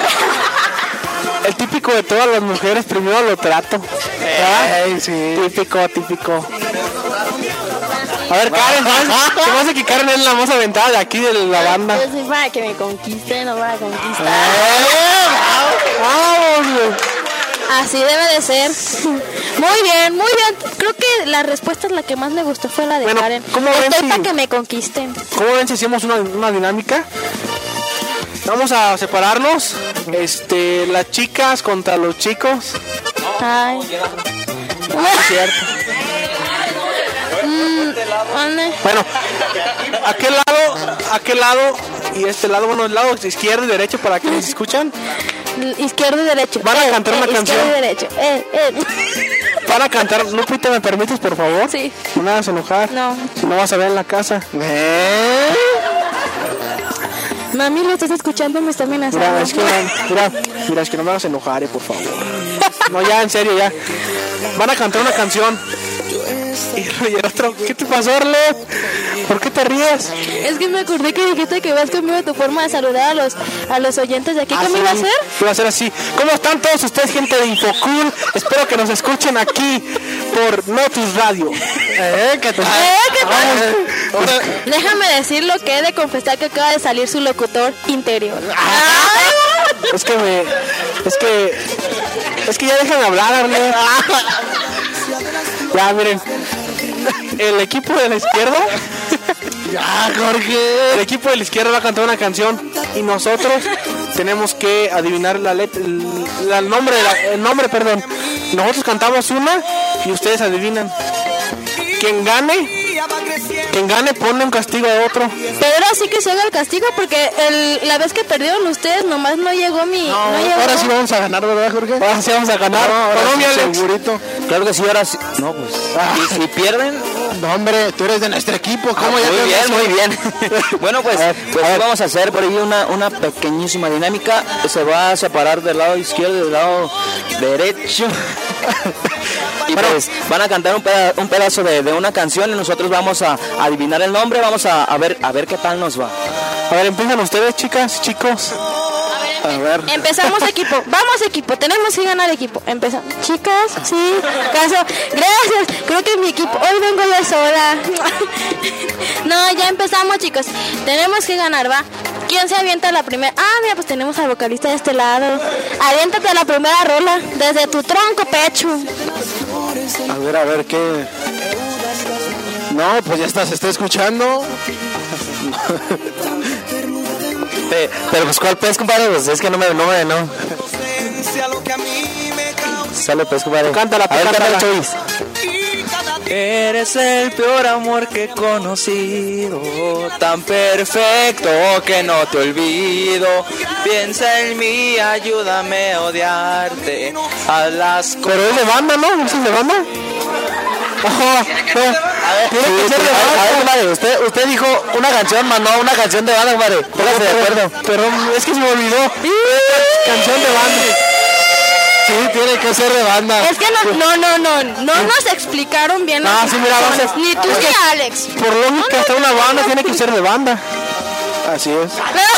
Speaker 5: El típico de todas las mujeres, primero lo trato. ¿verdad?
Speaker 7: Ey, sí.
Speaker 5: Típico, típico. A ver, Karen, ¿sabes? Se me hace que Karen es la más aventada de aquí de la banda.
Speaker 8: Yo soy para que me conquisten, no para conquistar.
Speaker 5: ¡Vamos!
Speaker 8: Así debe de ser. Muy bien, muy bien. Creo que la respuesta es la que más me gustó fue la de
Speaker 5: Bueno,
Speaker 8: Karen.
Speaker 5: ¿cómo ven
Speaker 8: Estoy
Speaker 5: si-
Speaker 8: para que me conquisten.
Speaker 5: ¿Cómo ven si hacemos una, una dinámica? Vamos a separarnos. Este, las chicas contra los chicos.
Speaker 8: Ay.
Speaker 5: Ah, es cierto.
Speaker 8: Mm, ¿dónde?
Speaker 5: Bueno, aquel lado, aquel lado y este lado, bueno, el lado izquierdo y derecho para que nos escuchan.
Speaker 8: Izquierdo y derecho.
Speaker 5: Van a
Speaker 8: Eh,
Speaker 5: cantar
Speaker 8: eh,
Speaker 5: una
Speaker 8: izquierdo
Speaker 5: canción.
Speaker 8: y derecho. Eh, eh.
Speaker 5: Van a cantar. Lupita, ¿me permites, por favor?
Speaker 8: Sí.
Speaker 5: No me hagas enojar.
Speaker 8: No.
Speaker 5: Si no vas a ver en la casa. ¿Eh?
Speaker 8: Mami, lo estás escuchando, me está amenazando.
Speaker 5: Mira, es que no, mira, mira, es que no me hagas enojar, eh, por favor. No, ya, en serio, ya. Van a cantar una canción. Y el otro, ¿qué te pasó, Arlet? ¿Por qué te ríes?
Speaker 8: Es que me acordé que dijiste que vas conmigo tu forma de saludar a los a los oyentes de aquí.
Speaker 5: Ah,
Speaker 8: ¿Cómo
Speaker 5: sí,
Speaker 8: iba a ser?
Speaker 5: iba a ser así. ¿Cómo están todos ustedes, gente de Infocool? Espero que nos escuchen aquí por Notus Radio. ¿Eh? ¿Qué tal?
Speaker 8: ¿Eh? ¿Qué tal? Déjame decirlo que he de confesar que acaba de salir su locutor interior.
Speaker 5: Es que me... Es que... Es que ya déjame hablar, Arlet. Ya, miren. El equipo de la izquierda... Ya, Jorge. El equipo de la izquierda va a cantar una canción y nosotros tenemos que adivinar la letra, el, el nombre, de la- el nombre, perdón. Nosotros cantamos una y ustedes adivinan. Quien gane, quien gane pone un castigo a otro.
Speaker 8: Pero ahora sí que se haga el castigo porque el, la vez que perdieron ustedes nomás no llegó mi... No, llegó.
Speaker 7: Ahora sí vamos a ganar, ¿verdad, Jorge?
Speaker 5: Ahora sí vamos a ganar.
Speaker 7: No, ahora
Speaker 5: ¿O no,
Speaker 7: sí,
Speaker 5: mi Alex?
Speaker 7: segurito.
Speaker 6: Claro que sí, ahora sí. No, pues. ¿Y si pierden?
Speaker 7: No, hombre, tú eres de nuestro equipo. ¿Cómo
Speaker 6: Ah,
Speaker 7: ya
Speaker 6: muy
Speaker 7: te
Speaker 6: bien,
Speaker 7: vas a-
Speaker 6: muy bien. Bueno, pues, pues sí vamos a hacer por ahí una, una pequeñísima dinámica. Se va a separar del lado izquierdo y del lado derecho. Y pues van a cantar un, peda- un pedazo de, de una canción y nosotros vamos a adivinar el nombre. Vamos a, a ver a ver qué tal nos va.
Speaker 5: A ver, empiezan ustedes, chicas, chicos.
Speaker 8: A ver. Empezamos equipo. Vamos equipo. Tenemos que ganar equipo. Empezamos. Chicas, sí. Caso. Gracias. Creo que mi equipo. Hoy vengo yo sola. No, ya empezamos, chicos. Tenemos que ganar, ¿va? ¿Quién se avienta la primera? Ah, mira, pues tenemos al vocalista de este lado. Aviéntate la primera rola. Desde tu tronco, pecho.
Speaker 7: A ver, a ver, ¿qué? No, pues ya está, se está escuchando.
Speaker 6: Pe- Pero pues, ¿cuál pues, compadre? Pues es que no me, no me, no. Sale pues, compadre.
Speaker 5: Cántala,
Speaker 6: A ver,
Speaker 5: cántala.
Speaker 6: cántala, Chovis. Eres el peor amor que he conocido, tan perfecto que no te olvido. Piensa en mí, ayúdame a odiarte. Haz las cosas.
Speaker 5: Pero es de banda, ¿no? ¿No es de banda? Ojo, eh, tiene que ser de
Speaker 6: A ver,
Speaker 5: banda.
Speaker 6: compadre, usted, usted dijo una canción, mandó una canción de banda, compadre. Póngase de acuerdo.
Speaker 5: Pero es que se me olvidó. Canción de banda. Sí, tiene que ser de banda.
Speaker 8: Es que no, no, no, no, no nos explicaron bien.
Speaker 5: Ah,
Speaker 8: las
Speaker 5: sí, mira, vamos a-
Speaker 8: instrucciones. Ni tú
Speaker 5: a ver.
Speaker 8: ni Alex.
Speaker 5: Por lógica, hasta una banda tiene que ser de banda.
Speaker 7: Así es.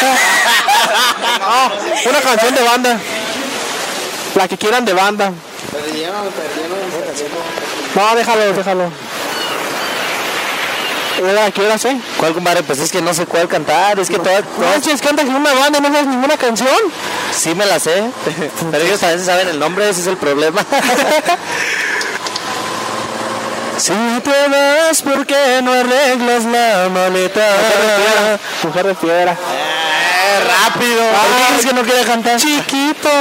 Speaker 5: No, una canción de banda. La que quieran de banda. No, déjalo, déjalo. ¿La que quieras, eh?
Speaker 6: ¿Cuál, compadre? Pues es que no sé cuál cantar. Es que todas, todas
Speaker 5: Manches, cantas en una banda y no sabes ninguna canción.
Speaker 6: sí me la sé. Pero ellos a veces saben el nombre, ese es el problema. Si te vas, ¿por qué no arreglas la maleta?
Speaker 5: Mujer de piedra.
Speaker 6: Eh, rápido.
Speaker 5: Ah,
Speaker 6: ¿Por qué crees que no quiere cantar?
Speaker 5: Chiquito.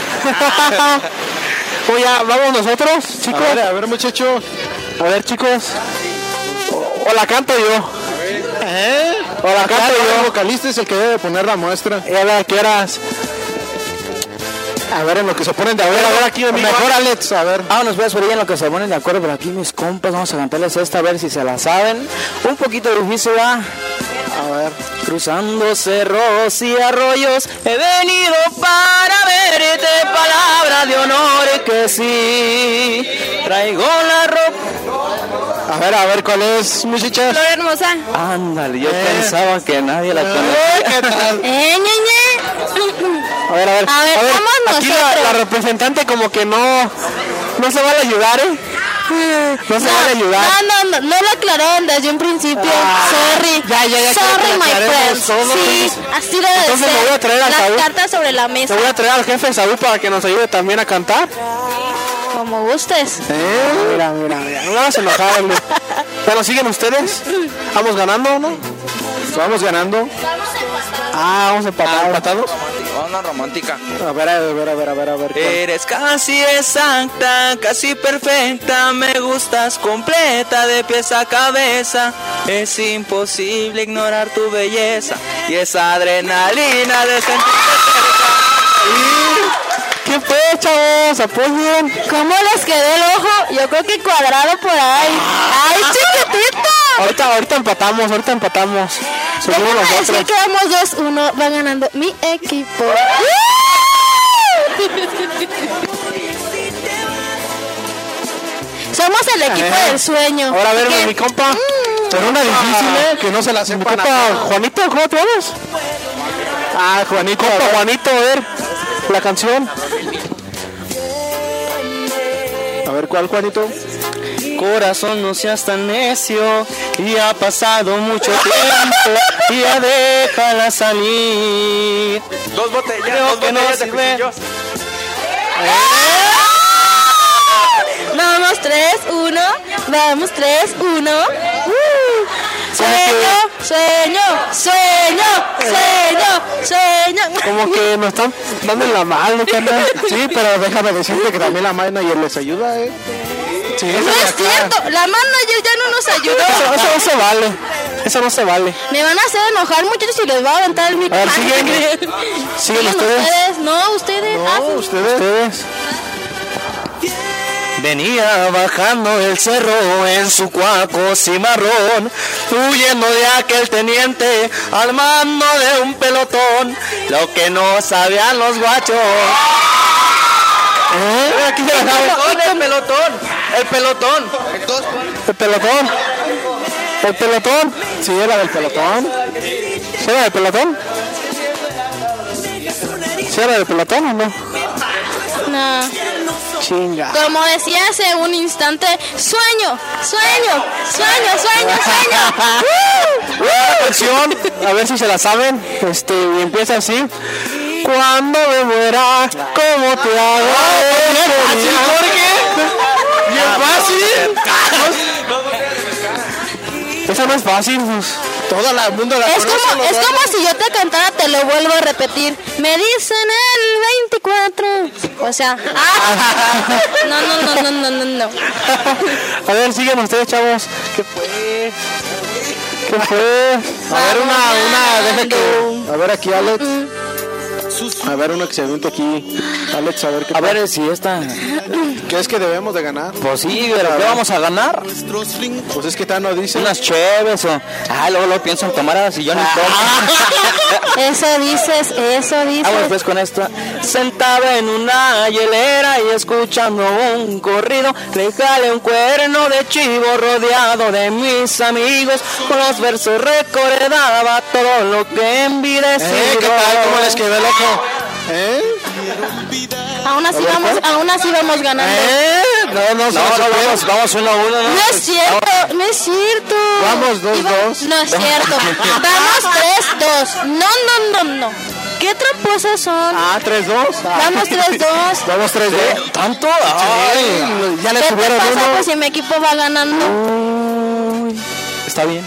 Speaker 5: Oye, vamos nosotros, chicos.
Speaker 7: A ver, a ver, muchachos.
Speaker 5: A ver, chicos. O, o la canto yo.
Speaker 7: ¿Eh?
Speaker 5: O la canto
Speaker 7: El
Speaker 5: yo.
Speaker 7: vocalista es el que debe poner la muestra.
Speaker 5: Y a la que quieras.
Speaker 7: A ver, en lo que se ponen de
Speaker 5: A ver, a ver, aquí, amigo.
Speaker 7: Mejor, Alex, a ver.
Speaker 6: Vámonos pues por ahí en lo que se ponen de acuerdo por aquí mis compas, vamos a cantarles esta a ver si se la saben. Un poquito difícil va.
Speaker 7: A ver.
Speaker 6: Cruzando cerros y arroyos he venido para verte, palabra de honor que sí. Traigo la ropa.
Speaker 7: A ver, a ver, ¿cuál es, muchachas?
Speaker 8: Flor hermosa.
Speaker 6: Ándale, yo
Speaker 7: Eh.
Speaker 6: pensaba que nadie la
Speaker 7: Eh,
Speaker 6: conocía.
Speaker 7: ¿Qué tal?
Speaker 8: Eh, ñe,
Speaker 5: A ver, a ver.
Speaker 8: A ver, vamos
Speaker 5: aquí la,
Speaker 8: nosotros.
Speaker 5: la representante como que no, no se vale ayudar, ¿eh? No se vale ayudar.
Speaker 8: No, no, no, no lo aclararon desde un principio. Sorry.
Speaker 5: ya, ya, ya,
Speaker 8: Sorry,
Speaker 5: que lo
Speaker 8: my
Speaker 5: aclaremos
Speaker 8: friends.
Speaker 5: todo.
Speaker 8: Sí, así debe de
Speaker 5: Entonces
Speaker 8: ser.
Speaker 5: me voy a traer a
Speaker 8: Las
Speaker 5: Saúl.
Speaker 8: cartas sobre la mesa.
Speaker 5: Le voy a traer al jefe Saúl para que nos ayude también a cantar.
Speaker 8: Como gustes.
Speaker 5: Eh, mira, mira, mira. No me vas a enojar, hombre. Bueno, siguen ustedes. Vamos ganando, ¿no?
Speaker 7: Vamos ganando.
Speaker 5: Ah, vamos empatados.
Speaker 7: ¿Empatados?
Speaker 6: Una romántica.
Speaker 7: A ver, a ver, a ver, a ver, a ver. ¿cuál?
Speaker 6: Eres casi exacta, casi perfecta, me gustas completa de pies a cabeza. Es imposible ignorar tu belleza y esa adrenalina de sentirte cerca.
Speaker 5: ¿Qué fue, chavos? ¿Apoyen?
Speaker 8: ¿Cómo les quedó el ojo? Yo creo que cuadrado por ahí. ¡Ay, chiquitito!
Speaker 5: Ahorita, ahorita empatamos, ahorita empatamos. Seguimos
Speaker 8: Déjame decir
Speaker 5: nosotros.
Speaker 8: que vamos dos uno, va ganando mi equipo. Somos el equipo
Speaker 5: Eh.
Speaker 8: del sueño.
Speaker 5: Ahora a ver,
Speaker 8: ¿Qué?
Speaker 5: mi compa.
Speaker 7: Pero una difícil, ¿eh? Que no se la
Speaker 5: Mi
Speaker 7: sepan.
Speaker 5: compa Juanito, ¿cómo te llamas? Ah, Juanito, compa Juanito, a ver. La canción.
Speaker 7: A ver, ¿cuál, Juanito?
Speaker 6: Corazón, no seas tan necio, y ha pasado mucho tiempo, y ya déjala salir.
Speaker 11: Dos botellas,
Speaker 6: Creo
Speaker 11: dos
Speaker 6: que no
Speaker 11: botellas de
Speaker 6: sirve.
Speaker 11: cuchillos.
Speaker 8: Vamos tres uno, vamos tres uno. Uh. Sueño, sueño, sueño, sueño, sueño.
Speaker 5: Como que nos están dando en la mano, carnal.
Speaker 7: Sí, pero déjame decirte que también la manager les ayuda, ¿eh? Sí,
Speaker 8: No
Speaker 7: esa
Speaker 8: es
Speaker 7: la clara.
Speaker 8: cierto, la manager ya no nos ayudó.
Speaker 5: Eso, eso no se vale. Eso no se vale.
Speaker 8: Me van a hacer enojar muchachos y les voy a aventar el micro.
Speaker 5: A ver, siguen.
Speaker 8: Siguen
Speaker 5: Siguen ustedes.
Speaker 8: No, ustedes. Ah,
Speaker 7: No, ustedes.
Speaker 5: Ustedes.
Speaker 6: Venía bajando el cerro en su cuaco cimarrón, huyendo de aquel teniente al mando de un pelotón. Lo que no sabían los guachos. ¿Eh? Aquí el pelotón, el pelotón,
Speaker 5: el pelotón, el pelotón, sí era del pelotón, ¿sí era del pelotón? ¿Sí era del pelotón o no?
Speaker 8: No.
Speaker 5: Chinga.
Speaker 8: Como decía hace un instante, sueño, sueño, sueño, sueño, sueño.
Speaker 5: La canción, a ver si se la saben, este, y empieza así. Cuando me muera, ¿cómo te hago? ¿Por qué? ¿Bien fácil? Eso no es fácil, pues. Todo el mundo la
Speaker 8: es
Speaker 5: conoce.
Speaker 8: Como, es como si yo te cantara, te lo vuelvo a repetir. Me dicen el veinticuatro. O sea, ah. No, no, no, no, no, no, no.
Speaker 5: A ver, sigan ustedes, chavos. ¿Qué fue? ¿Qué fue? A ver, una, una, deja que... A ver aquí, Alex. A ver, uno que se avienta aquí. Alex, a ver qué
Speaker 6: A
Speaker 5: tal.
Speaker 6: ver si esta...
Speaker 5: ¿Qué es que debemos de ganar?
Speaker 6: Pues sí, pero ¿qué vamos a ganar?
Speaker 5: Pues es que tal no dice.
Speaker 6: Unas cheves o... Ah, luego lo pienso en tomar si yo ni tomo.
Speaker 8: Eso dices, eso dices.
Speaker 6: Vamos pues con esto. Sentado en una hielera y escuchando un corrido, le jalé un cuerno de chivo rodeado de mis amigos. Con los versos recordaba todo lo que envidecido.
Speaker 5: ¿Eh? ¿Qué tal? ¿Cómo les quedó, loco? ¿Eh?
Speaker 8: Aún así vamos, aún así vamos ganando.
Speaker 5: ¿Eh? No, no, no, no,
Speaker 6: vamos, vamos uno a uno.
Speaker 8: No, no es cierto, no es cierto.
Speaker 5: Vamos dos,
Speaker 8: Iba,
Speaker 5: dos.
Speaker 8: No es cierto. Vamos tres, dos. No, no, no, no. ¿Qué tramposas son?
Speaker 5: Ah, tres, dos. Ah.
Speaker 8: Vamos tres, dos.
Speaker 5: Vamos tres, dos.
Speaker 6: ¿Tanto?
Speaker 5: Ay, ya le
Speaker 8: ¿Qué
Speaker 5: subieron
Speaker 8: te pasa,
Speaker 5: uno.
Speaker 8: pues, si mi equipo va ganando?
Speaker 5: Uy.
Speaker 6: Está bien.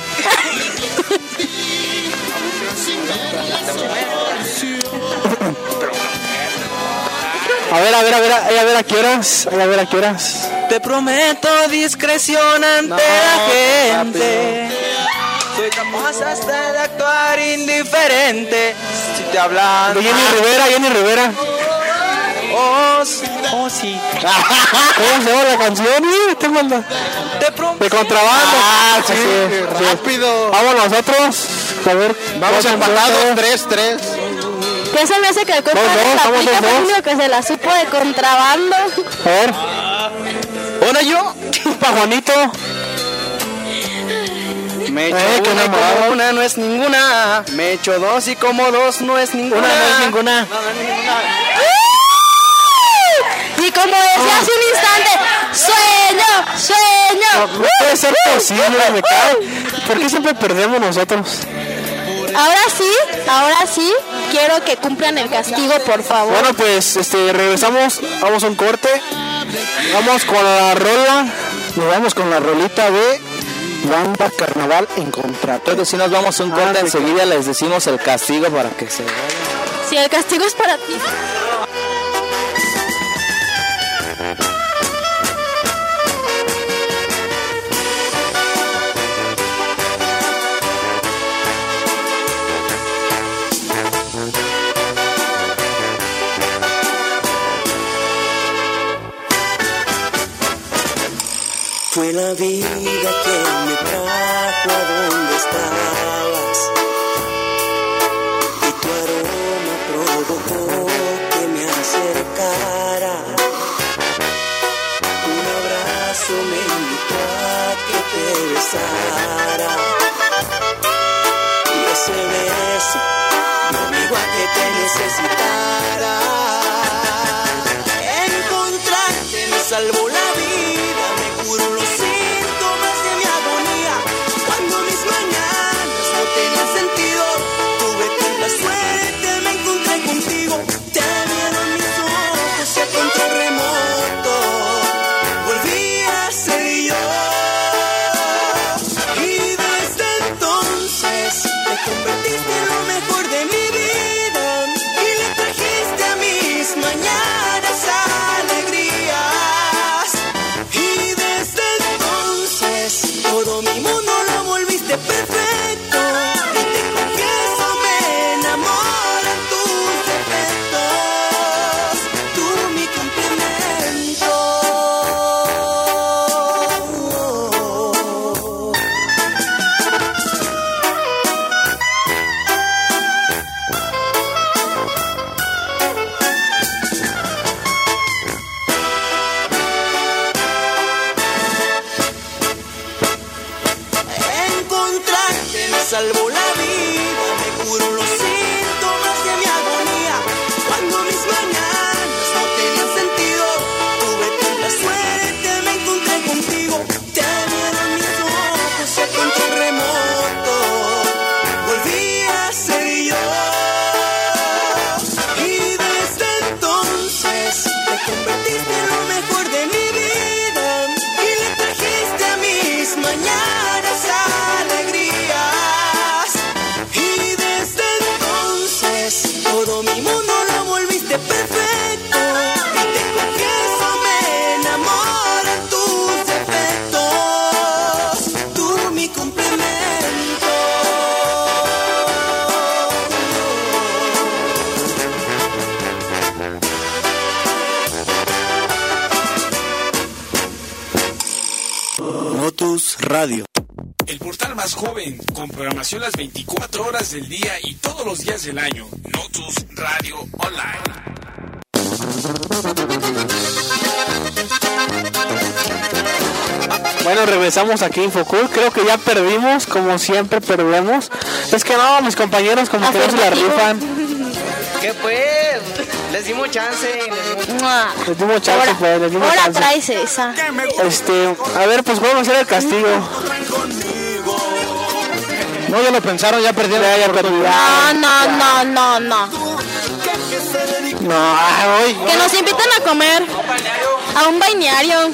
Speaker 5: A ver, a ver, a ver, a ver a qué horas, a ver a qué horas.
Speaker 6: Te prometo discreción ante
Speaker 5: No,
Speaker 6: la gente. Soy capaz hasta de actuar indiferente. Si te hablan.
Speaker 5: De Jenny Rivera, Jenny Rivera.
Speaker 6: Oh, oh sí.
Speaker 5: ¿Cómo se llama la canción? ¿Te manda?
Speaker 6: Te prometo.
Speaker 5: De contrabando.
Speaker 7: Ah, sí,
Speaker 5: sí,
Speaker 7: rápido.
Speaker 5: Sí. Vamos nosotros. A ver,
Speaker 7: vamos empatados, tres, tres.
Speaker 8: ¿Qué se me hace que el compa
Speaker 5: Dos, dos,
Speaker 8: la
Speaker 5: estamos
Speaker 8: aplica
Speaker 5: dos, dos.
Speaker 8: único que se la supo de contrabando?
Speaker 5: A ver.
Speaker 6: ¿Una yo?
Speaker 5: Pa' Juanito.
Speaker 6: Me echo
Speaker 5: Eh, que
Speaker 6: una y
Speaker 5: enamorado.
Speaker 6: como una no es ninguna. Me echo dos y como dos no es ninguna.
Speaker 5: Una no es ninguna.
Speaker 6: No, no es ninguna.
Speaker 8: Y como decía hace un instante, sueño, sueño.
Speaker 5: No, no puede ser posible, me cae. ¿Por qué siempre perdemos nosotros?
Speaker 8: Ahora sí, ahora sí, quiero que cumplan el castigo, por favor.
Speaker 5: Bueno, pues este regresamos, vamos a un corte. Vamos con la rola. Nos vamos con la rolita de Banda Carnaval en Contrato.
Speaker 6: Entonces si nos vamos a un corte,
Speaker 5: Ah, sí,
Speaker 6: enseguida les decimos el castigo para que se vayan.
Speaker 8: Si el castigo es para ti.
Speaker 13: Fue la vida que me trajo a donde estabas y tu aroma provocó que me acercara. Un abrazo me invitó a que te besara y ese beso me obligó a que te necesitara. Encontrarte me salvó la vida, me curó los síntomas de mi agonía. Cuando mis mañanas no tenían sentido, tuve tanta suerte, me encontré contigo. Te vieron mis ojos y a control remoto volví a ser yo. Y desde entonces te convertiste en lo mejor de mi vida y le trajiste a mis mañanas alegrías. Y desde entonces todo mi mundo lo volviste perfecto. Y te confieso, me enamoran tus defectos, tú mi complemento. salvó la vida, me curó los síntomas de mi agonía. Cuando mis mañanas no tenían sentido, tuve tanta suerte, me encontré contigo. Te vieron mis ojos y a control remoto volví a ser yo. Y desde entonces te convertiste en lo mejor de mi vida y le trajiste a mis mañanas alegrías. Y desde entonces todo mi mundo lo volviste perfecto. Y te confieso, me enamoran tus defectos, tú mi complemento.
Speaker 14: Notus Radio.
Speaker 18: El portal más joven, con programación las veinticuatro horas del día y todos los días del año. Notus Radio Online.
Speaker 5: Bueno, regresamos aquí a Infocul. Creo que ya perdimos, como siempre perdemos. Es que no, mis compañeros como que no se la rifan.
Speaker 19: ¿Qué pues? Les dimos chance. Les dimos,
Speaker 5: les dimos chance, ahora, pues, les dimos
Speaker 8: ahora
Speaker 5: chance.
Speaker 8: traes esa.
Speaker 5: Este, a ver, pues vamos a hacer el castigo.
Speaker 7: No, ya lo pensaron, ya perdieron.
Speaker 5: Ya, ya perdieron.
Speaker 8: No, no, no, no, no.
Speaker 5: No, hoy.
Speaker 8: Que nos inviten a comer a un balneario.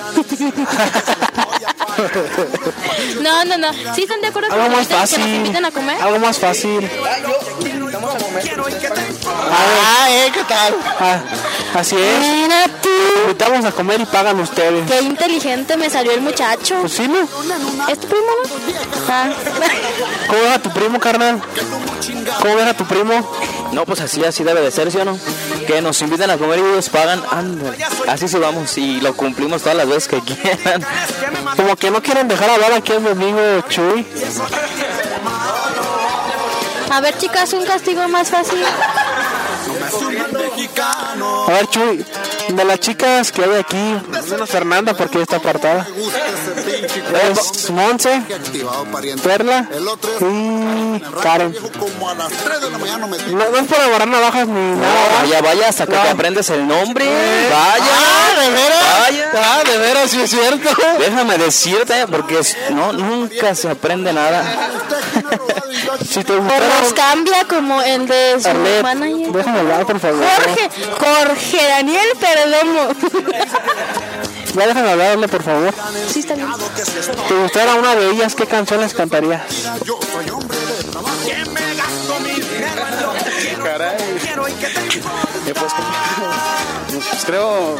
Speaker 8: No, no, no. ¿Sí están de acuerdo con
Speaker 5: algo más
Speaker 8: que
Speaker 5: fácil.
Speaker 8: nos inviten a comer?
Speaker 5: Algo más fácil.
Speaker 19: Vamos a comer.
Speaker 5: Ah, eh, ¿qué tal? Ah, así es.
Speaker 8: Mira tú.
Speaker 5: Invitamos a comer y pagan ustedes.
Speaker 8: Qué inteligente me salió el muchacho.
Speaker 5: Pues sí, ¿no?
Speaker 8: ¿Es tu primo, no? Ah.
Speaker 5: ¿Cómo ves a tu primo, carnal? ¿Cómo ves a tu primo?
Speaker 6: No, pues así, así debe de ser, ¿sí o no? Que nos invitan a comer y ellos pagan, ándale. Así sí vamos y lo cumplimos todas las veces que quieran.
Speaker 5: Como que no quieren dejar hablar aquí a mi amigo Chuy.
Speaker 8: A ver, chicas, un castigo más fácil.
Speaker 5: A ver, Chuy, de las chicas que hay aquí, menos Fernanda porque está apartada. Es Monse, Perla y Karen. No, no es por agarrar navajas ni nada.
Speaker 6: Vaya, vaya, hasta que no. te aprendes el nombre.
Speaker 5: Eh.
Speaker 6: Vaya.
Speaker 5: Ah, de veras.
Speaker 6: Vaya.
Speaker 5: Ah, de veras, sí es cierto.
Speaker 6: Déjame decirte, porque no, nunca se aprende nada.
Speaker 5: Si te
Speaker 8: Pues nos cambia como el de su
Speaker 5: Arlet,
Speaker 8: manager.
Speaker 5: déjame hablar, por favor.
Speaker 8: Jorge, Jorge Daniel Perdomo.
Speaker 5: Ya déjame hablarle, por favor.
Speaker 8: Sí, está bien.
Speaker 5: Si te gustara una de ellas, ¿qué canción les cantarías?
Speaker 15: Caray. Eh, pues, pues creo...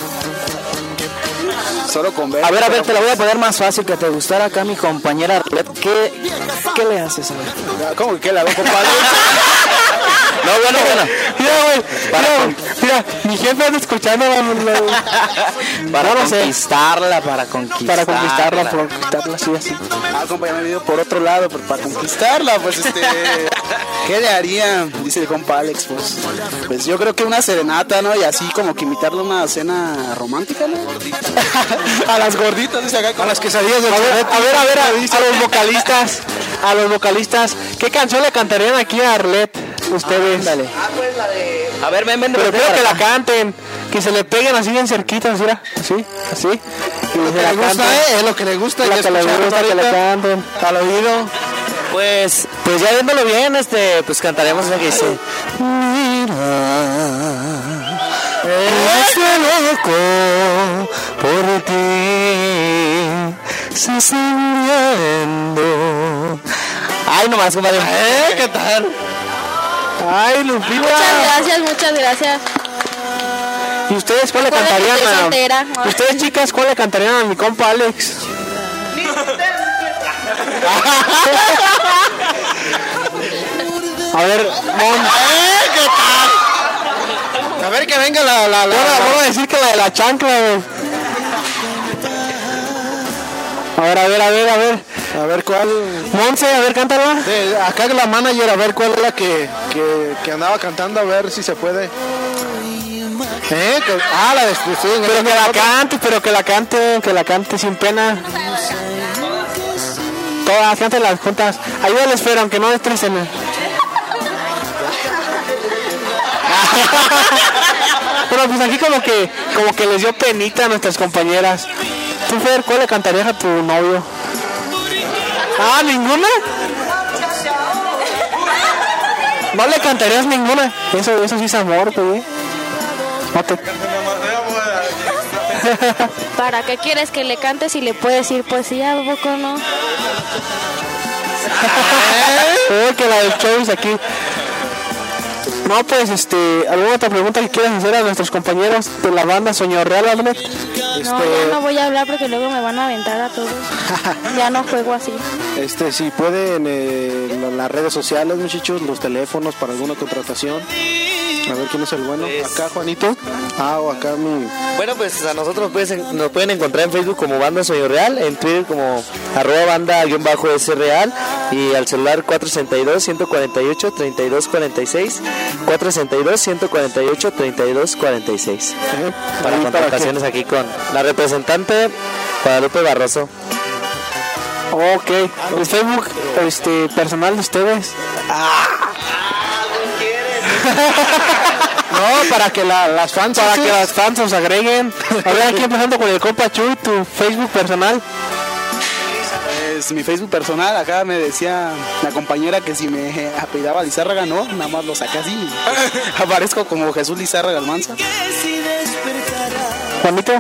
Speaker 15: Solo con ver.
Speaker 6: A ver, a ver, te la voy a poner más fácil, que te gustara acá mi compañera Arlet. ¿Qué, ¿Qué le haces? A ver?
Speaker 15: ¿Cómo que le hago, compadre?
Speaker 6: No, bueno, bueno.
Speaker 5: Mira, güey. Mira, mira, mi jefe anda escuchando. La, la,
Speaker 6: para
Speaker 5: no
Speaker 6: conquistarla, sé. para conquistarla.
Speaker 5: Para conquistarla, para conquistarla, sí, así.
Speaker 15: Ah, compa, ya me he ido por otro lado, pero para conquistarla, pues este... ¿Qué le haría? Dice el compa Alex, pues. Pues yo creo que una serenata, ¿no? Y así como que invitarle a una cena romántica, ¿no? A las gorditas, dice acá, con las quesadillas de
Speaker 5: a ver, a ver, a ver, a, a los vocalistas, a los vocalistas, ¿qué canción le cantarían aquí a Arlet? Ustedes.
Speaker 6: Dale.
Speaker 19: Ah, pues la de...
Speaker 6: A ver, ven, ven.
Speaker 5: Pero quiero que la canten, que se le peguen así bien cerquitas, mira, así, así. Y
Speaker 7: lo que le gusta, eh, es lo que le gusta.
Speaker 5: Lo que le gusta que le canten, al oído.
Speaker 6: Pues, pues ya viéndolo bien, este, pues cantaremos esa que dice. Mira, estoy loco por ti, se está muriendo. Ay, nomás, compadre.
Speaker 5: ¿Eh? ¿Qué tal? Ay, Lupita.
Speaker 8: Muchas gracias, muchas gracias.
Speaker 5: ¿Y ustedes cuál le cantarían a... Ustedes, chicas, cuál le cantarían a mi compa Alex? A ver, Mon...
Speaker 7: ¿Eh? ¿Qué tal? A ver que venga la... la, la,
Speaker 5: la... Vamos a decir que la de la chancla, güey. A ver, a ver, a ver, a ver.
Speaker 7: A ver cuál...
Speaker 5: Monse, a ver, cántala.
Speaker 7: De, acá la manager, a ver cuál es la que, que, que andaba cantando, a ver si se puede. ¿Eh? Que, ah, la de... Sí,
Speaker 5: pero que la cante, pero que la cante, que la cante sin pena. todas, cántenlas juntas. Ayúdales, Fer, aunque no estresen. Pero pues aquí como que como que les dio penita a nuestras compañeras. Tú, Fer, ¿cuál le cantarías a tu novio? Ah, ¿ninguna? No le cantarías ninguna. Eso, eso sí es amor, güey. No te...
Speaker 8: ¿Para qué quieres que le cantes si le puedes decir poesía, ¿a poco no?
Speaker 5: Oh, que la del show es aquí. No, pues, este, ¿alguna otra pregunta que quieras hacer a nuestros compañeros de la banda Sueño Real, Arlet?
Speaker 8: No,
Speaker 7: Este...
Speaker 8: ya no voy a hablar porque luego me van a aventar a todos. Ya no juego así.
Speaker 7: Este, si pueden, eh, en las redes sociales, muchachos, los teléfonos para alguna contratación. A ver quién es el bueno.
Speaker 19: Pues...
Speaker 7: Acá, Juanito. Ah, o acá mi...
Speaker 19: Bueno, pues a nosotros pues, nos pueden encontrar en Facebook como Banda Sueño Real, en Twitter como arroba banda-s real y al celular cuatro sesenta y dos, ciento cuarenta y ocho, treinta y dos cuarenta y seis, cuatro sesenta y dos, ciento cuarenta y ocho, treinta y dos cuarenta y seis.
Speaker 7: ¿Eh?
Speaker 19: Para contrataciones aquí con la representante Guadalupe Barroso.
Speaker 5: Ok, el Facebook este, personal de ustedes. Ah. No, para que la, las fans para que las fans nos agreguen. A ver, aquí empezando con el compa Chuy, tu Facebook personal.
Speaker 15: Pues mi Facebook personal, acá me decía la compañera que si me apellidaba Lizárraga, no, nada más lo saqué así. Aparezco como Jesús Lizárraga Almanza.
Speaker 5: Juanito.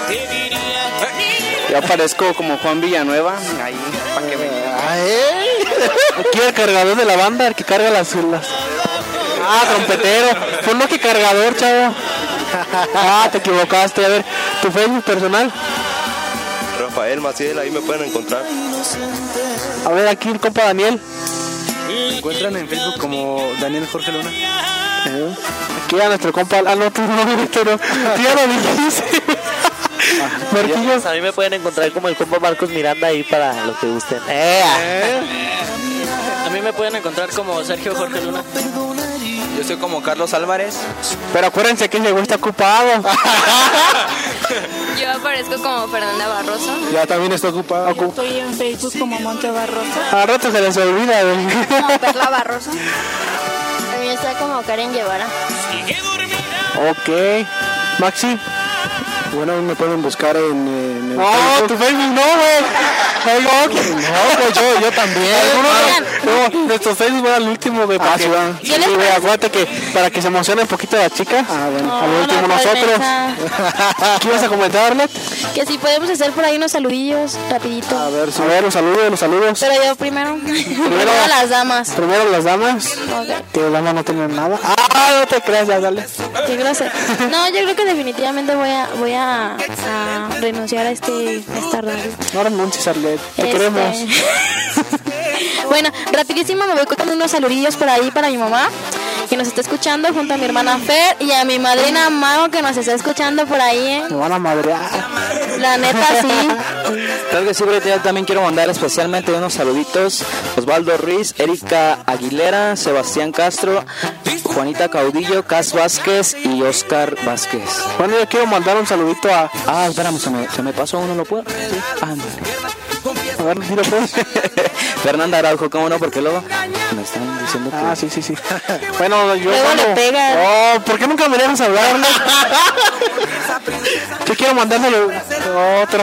Speaker 11: Yo aparezco como Juan Villanueva, ahí, para que me...
Speaker 5: Aquí el cargador de la banda, el que carga las... las... Ah, trompetero. Pues no, que cargador, chavo. Ah, te equivocaste. A ver, tu Facebook personal.
Speaker 20: Rafael Maciel, ahí me pueden encontrar.
Speaker 5: A ver, aquí el compa Daniel.
Speaker 11: Me encuentran en Facebook como Daniel Jorge Luna.
Speaker 5: ¿Eh? Aquí a nuestro compa... Ah, no, tú no, tú no. Tú ya lo dijiste.
Speaker 19: Marquillos. A mí me pueden encontrar como el compa Marcos Miranda ahí para lo que gusten.
Speaker 16: Eh. A mí me pueden encontrar como Sergio Jorge Luna.
Speaker 11: Yo soy como Carlos Álvarez.
Speaker 5: Pero acuérdense que ese güey está ocupado.
Speaker 10: Yo aparezco como Fernanda Barroso.
Speaker 7: Ya también está ocupado.
Speaker 21: Yo estoy en Facebook como Monte Barroso.
Speaker 5: A rato se les olvida.
Speaker 12: Como Perla Barroso.
Speaker 8: A mí está como Karen Guevara.
Speaker 5: Ok. Maxi.
Speaker 7: Bueno, me pueden buscar en, en el
Speaker 5: no, Facebook. Tu Facebook no, güey. No, pues yo, yo también. No, no, nuestro Facebook era el último, güey. Ah, sí, sí, güey, acuérdate que para que se emocione un poquito la chica. Ah, bueno. No, al último no nosotros. ¿Qué ibas a comentar, Arlet?
Speaker 8: Que si podemos hacer por ahí unos saludillos, rapidito.
Speaker 5: A ver, sí. A ver, los saludos, los saludos.
Speaker 8: Pero yo primero. Primero las damas.
Speaker 5: Primero las damas. Okay. Que las damas no tienen nada. Ah, no te creas, ya, dale.
Speaker 8: Qué grosero. No, yo creo que definitivamente voy a, voy a, a renunciar a este a esta radio.
Speaker 5: No renuncies, Arlet. Te este... queremos.
Speaker 8: Bueno, rapidísimo me voy con unos saludillos por ahí para mi mamá, que nos está escuchando, junto a mi hermana Fer y a mi madrina Mago, que nos está escuchando por ahí, ¿eh?
Speaker 5: Me van a madrear.
Speaker 8: La neta, sí.
Speaker 6: Claro que sí, pero yo también quiero mandar especialmente unos saluditos. Osvaldo Ruiz, Erika Aguilera, Sebastián Castro, Juanita Caudillo, Cas Vázquez y Oscar Vázquez.
Speaker 5: Bueno, yo quiero mandar un saludito a...
Speaker 6: Ah, espérame, se me, se me pasó uno, ¿lo puedo? Sí. Ah, no.
Speaker 5: A ver, dilo pues.
Speaker 6: Fernanda Araujo, ¿cómo no? Porque luego me están diciendo que...
Speaker 5: Ah, sí, sí, sí. Bueno, yo...
Speaker 8: Luego
Speaker 5: cuando...
Speaker 8: le pega.
Speaker 5: Oh, ¿por qué nunca me dejas hablar? ¿No? Yo quiero mandándole otro.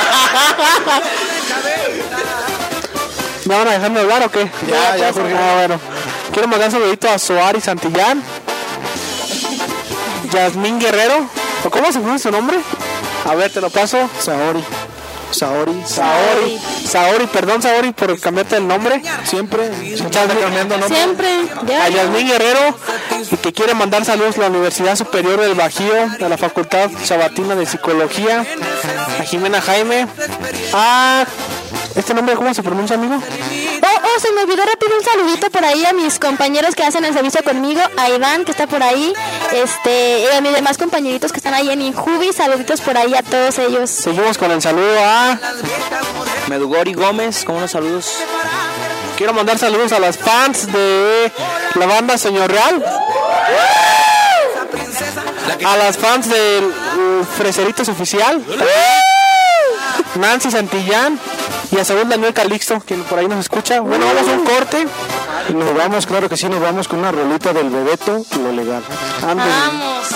Speaker 5: ¿Me van a dejarme hablar o qué?
Speaker 7: Ya, ya, porque...
Speaker 5: Ah, bueno. Quiero mandar un saludito a Soari Santillán, Yasmín Guerrero, ¿o cómo se llama su nombre? A ver, te lo paso.
Speaker 7: Saori. Saori.
Speaker 5: Saori. Saori, perdón Saori por cambiarte el nombre.
Speaker 7: Siempre. Estás cambiando nombre.
Speaker 8: Siempre. Ya,
Speaker 5: a Yasmín Guerrero, y que quiere mandar saludos a la Universidad Superior del Bajío, a la Facultad Sabatina de Psicología, a Jimena Jaime, a... ¿Este nombre cómo se pronuncia, amigo?
Speaker 8: Oh, oh, se me olvidó rápido un saludito por ahí a mis compañeros que hacen el servicio conmigo, a Iván, que está por ahí, este, y a mis demás compañeritos que están ahí en Injubi, saluditos por ahí a todos ellos.
Speaker 5: Seguimos con el saludo a...
Speaker 6: Medugori Gómez, con unos saludos.
Speaker 5: Quiero mandar saludos a las fans de la banda Sueño Real, a las fans del uh, Freseritos Oficial, Nancy Santillán, y a Saúl Daniel Calixto, que por ahí nos escucha. Bueno, vamos a un corte.
Speaker 7: Nos vamos, claro que sí, nos vamos con una rolita del Bebeto, Lo Legal. Ándale.
Speaker 8: Vamos.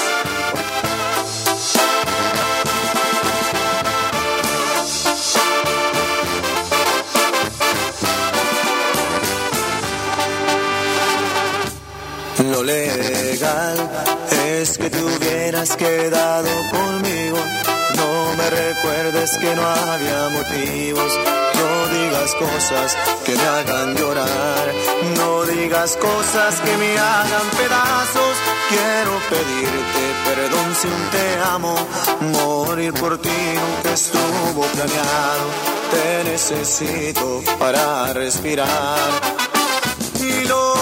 Speaker 14: Lo legal es que te hubieras quedado conmigo. No me recuerdes que no había motivos. No digas cosas que me hagan llorar. No digas cosas que me hagan pedazos. Quiero pedirte perdón si un te amo. Morir por ti nunca estuvo planeado. Te necesito para respirar. Y lo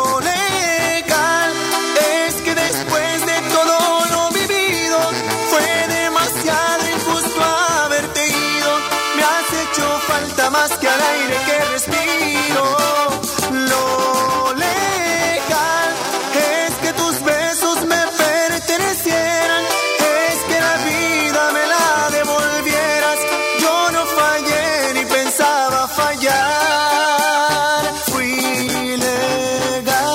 Speaker 14: más que al aire que respiro. Lo legal es que tus besos me pertenecieran, es que la vida me la devolvieras. Yo no fallé ni pensaba fallar, fui legal.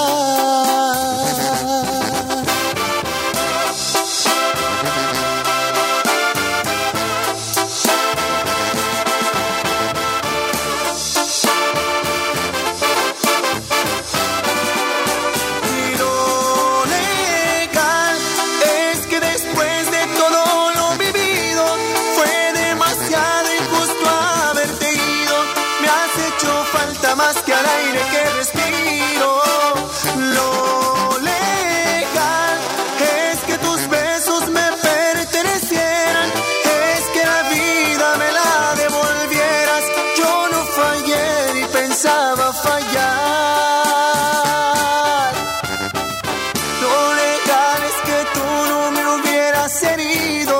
Speaker 14: Más que al aire que respiro. Lo legal es que tus besos me pertenecieran, es que la vida me la devolvieras. Yo no fallé ni pensaba fallar. Lo legal es que tú no me hubieras herido.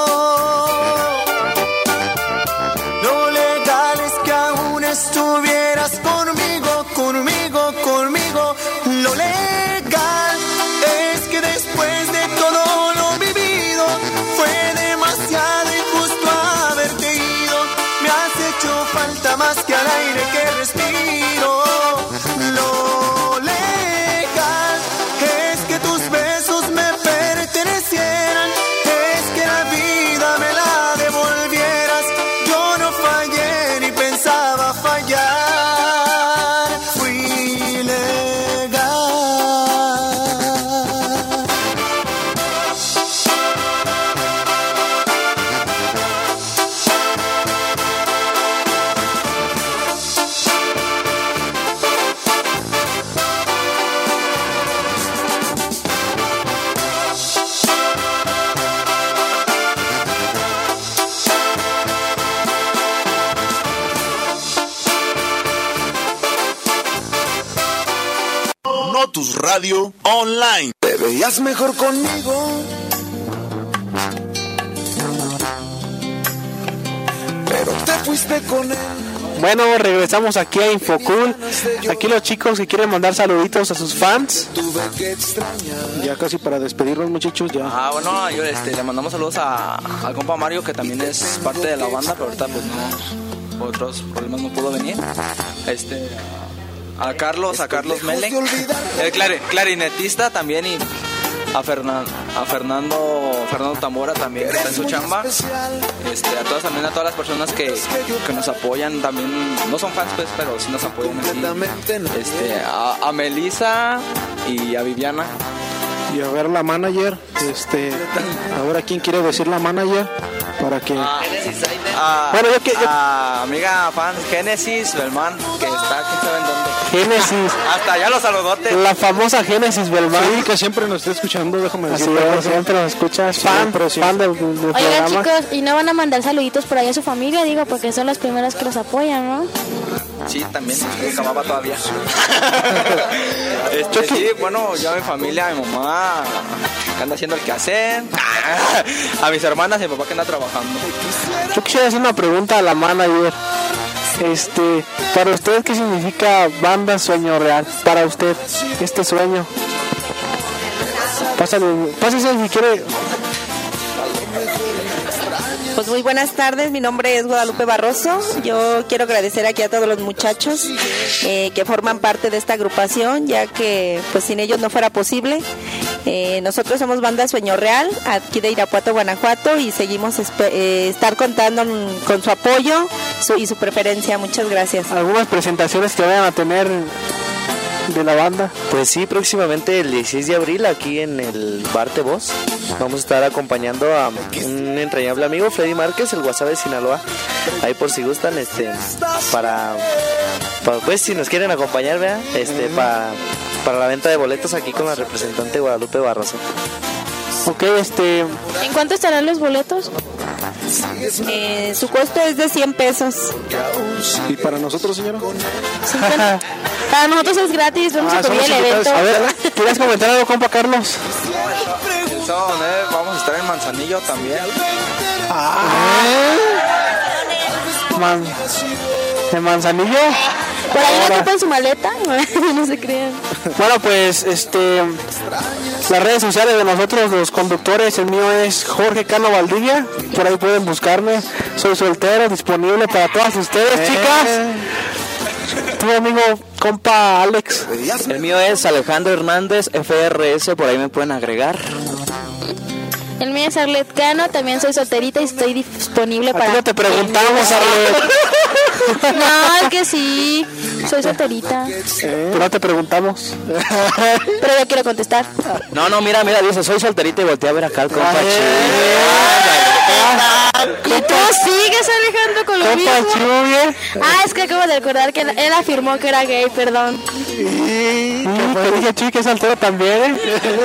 Speaker 14: Lo legal es que aún estuvieras conmigo, conmigo, conmigo. Lo legal es que después de todo lo vivido fue demasiado injusto haberte ido. Me has hecho falta más que al aire que respiro. Lo legal es que tus besos me pertenecieran, es que la vida me la devolvieras. Yo no fallé ni pensaba fallar. Notus Radio Online. Te veías mejor conmigo. Pero te fuiste con él.
Speaker 5: Bueno, regresamos aquí a Infocool. Aquí los chicos que quieren mandar saluditos a sus fans.
Speaker 7: Ya casi para despedirnos, muchachos, ya.
Speaker 6: Ah, bueno, yo este, le mandamos saludos a, al compa Mario, que también es parte de la banda, pero ahorita pues no, por otros problemas no pudo venir. Este... A Carlos, a Carlos Mele, el clar, clarinetista también, y a, Fernan, a Fernando Fernando Tambora también, que está en su chamba. Este, a todas también a todas las personas que, que nos apoyan también, no son fans pues, pero sí nos apoyan así. Este, a, a Melissa y a Viviana.
Speaker 7: Y a ver la manager, este, a ver a quién quiere decir la manager para que.
Speaker 6: Ah, ah, bueno, yo que yo... Ah, amiga fan Génesis Belmán, que está quién sabe en dónde.
Speaker 5: Génesis.
Speaker 6: Hasta allá los saludotes.
Speaker 5: La famosa Génesis Belmán.
Speaker 7: Sí, que siempre nos está escuchando, déjame decirte.
Speaker 5: Así siempre nos escuchas, fan, sí, fan del, del
Speaker 8: Oigan,
Speaker 5: programa.
Speaker 8: chicos, ¿y no van a mandar saluditos por ahí a su familia? Digo, porque son los primeros que los apoyan, ¿no?
Speaker 6: Sí, también, acababa todavía. este, sí, bueno, yo a mi familia, a mi mamá, que anda haciendo el quehacer, a mis hermanas y a mi papá que anda trabajando.
Speaker 5: Yo quisiera hacer una pregunta a la manager. Este, para usted, ¿qué significa Banda Sueño Real? Para usted, este sueño. Pásale, pásese si quiere.
Speaker 3: Pues muy buenas tardes, mi nombre es Guadalupe Barroso. Yo quiero agradecer aquí a todos los muchachos eh, que forman parte de esta agrupación, ya que pues sin ellos no fuera posible. Eh, nosotros somos Banda Sueño Real, aquí de Irapuato, Guanajuato, y seguimos eh, estar contando con su apoyo su, y su preferencia. Muchas gracias.
Speaker 5: ¿Algunas presentaciones que vayan a tener de la banda?
Speaker 19: Pues sí, próximamente el dieciséis de abril aquí en el Bar Te Voz vamos a estar acompañando a un entrañable amigo, Freddy Márquez, el WhatsApp de Sinaloa. Ahí por si gustan, este, para, para pues si nos quieren acompañar, vea, este, para, para la venta de boletos aquí con la representante Guadalupe Barroso.
Speaker 5: Ok, este...
Speaker 8: ¿En cuánto estarán los boletos?
Speaker 3: Eh, su costo es de cien pesos.
Speaker 7: ¿Y para nosotros, señora?
Speaker 8: Para nosotros es gratis, vamos
Speaker 5: ah,
Speaker 8: a cubrir el evento.
Speaker 5: A ver, ¿quieres comentar algo, compa Carlos?
Speaker 22: El sábado nueve vamos a estar en Manzanillo también.
Speaker 5: Ah, Man, ¿en Manzanillo?
Speaker 8: Por ahí no ocupan su maleta, no se crean.
Speaker 5: Bueno, pues, este... las redes sociales de nosotros, los conductores, el mío es Jorge Cano Valdivia, por ahí pueden buscarme, soy soltero, disponible para todas ustedes, eh. chicas. Tu amigo, compa Alex.
Speaker 6: El mío es Alejandro Hernández, F R S, por ahí me pueden agregar.
Speaker 8: El mío es Arlet Cano, también soy solterita y estoy disponible para...
Speaker 5: ¿A ti no te preguntamos, Arlet?
Speaker 8: No, es que sí, soy solterita.
Speaker 5: ¿Eh? Pero no te preguntamos.
Speaker 8: Pero yo quiero contestar.
Speaker 6: No, no, mira, mira, dice, soy solterita y volteé a ver acá al compa
Speaker 8: Y tú sigues Alejandro con lo mismo. Ah, es que acabo de recordar que él, él afirmó que era gay, perdón.
Speaker 5: Y te dije, chica, es soltero también.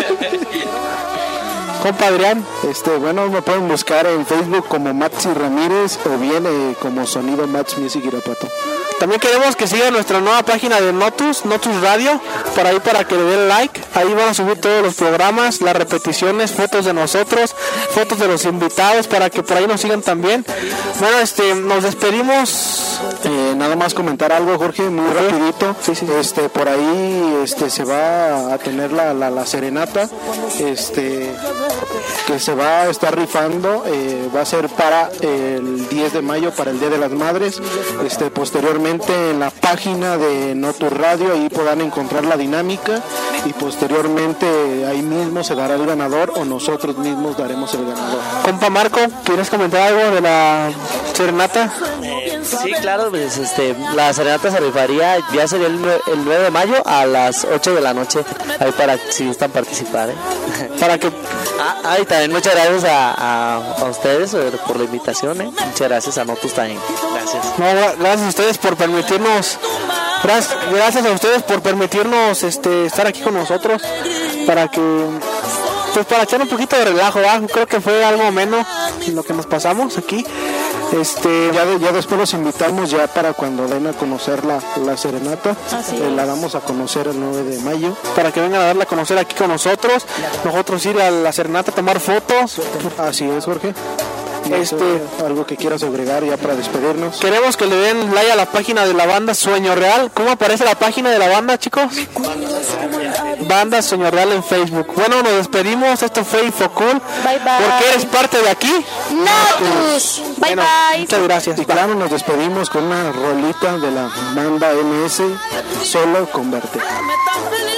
Speaker 5: Compa Adrián.
Speaker 7: Este, bueno, me pueden buscar en Facebook como Maxi Ramírez o bien eh, como Sonido Max Music Irapuato.
Speaker 5: También queremos que sigan nuestra nueva página de Notus, Notus Radio, por ahí para que le den like. Ahí van a subir todos los programas, las repeticiones, fotos de nosotros, fotos de los invitados, para que por ahí nos sigan también. Bueno, este, nos despedimos.
Speaker 7: Eh, nada más comentar algo, Jorge, muy rapidito. Sí, sí. Este, por ahí, este, se va a tener la, la, la serenata, este, que se va a estar rifando. Eh, va a ser para el diez de mayo, para el Día de las Madres. Este, posteriormente en la página de Notus Radio, ahí podrán encontrar la dinámica y posteriormente ahí mismo se dará el ganador o nosotros mismos daremos el ganador.
Speaker 5: Compa Marco, ¿quieres comentar algo de la serenata?
Speaker 19: Eh, sí, claro, pues este, la serenata se rifaría, ya sería el nueve de mayo a las ocho de la noche, ahí para si gustan participar, ¿eh? Para que... Ah, ah, y también muchas gracias a, a, a ustedes por la invitación, ¿eh? Muchas gracias a Notus también. Gracias.
Speaker 5: No, gracias a ustedes por permitirnos, gracias, gracias a ustedes por permitirnos este, estar aquí con nosotros, para que, pues para echar un poquito de relajo, ¿verdad? Creo que fue algo ameno lo que nos pasamos aquí. Este,
Speaker 7: ya, de, ya después los invitamos ya para cuando den a conocer la, la serenata, eh, la damos a conocer el nueve de mayo,
Speaker 5: para que vengan a darla a conocer aquí con nosotros, nosotros ir a la serenata a tomar fotos.
Speaker 7: Así es, Jorge. Este, algo que quieras agregar ya para despedirnos.
Speaker 5: Queremos que le den like a la página de la banda Sueño Real. ¿Cómo aparece la página de la banda, chicos? Banda Sueño Real en Facebook. Bueno, nos despedimos. Esto fue Infocul.
Speaker 8: Bye bye.
Speaker 5: Porque eres parte de aquí.
Speaker 8: Notus. Bye
Speaker 5: bueno,
Speaker 8: bye.
Speaker 5: Muchas gracias.
Speaker 7: Y claro, nos despedimos con una rolita de la banda M S, Solo Converte.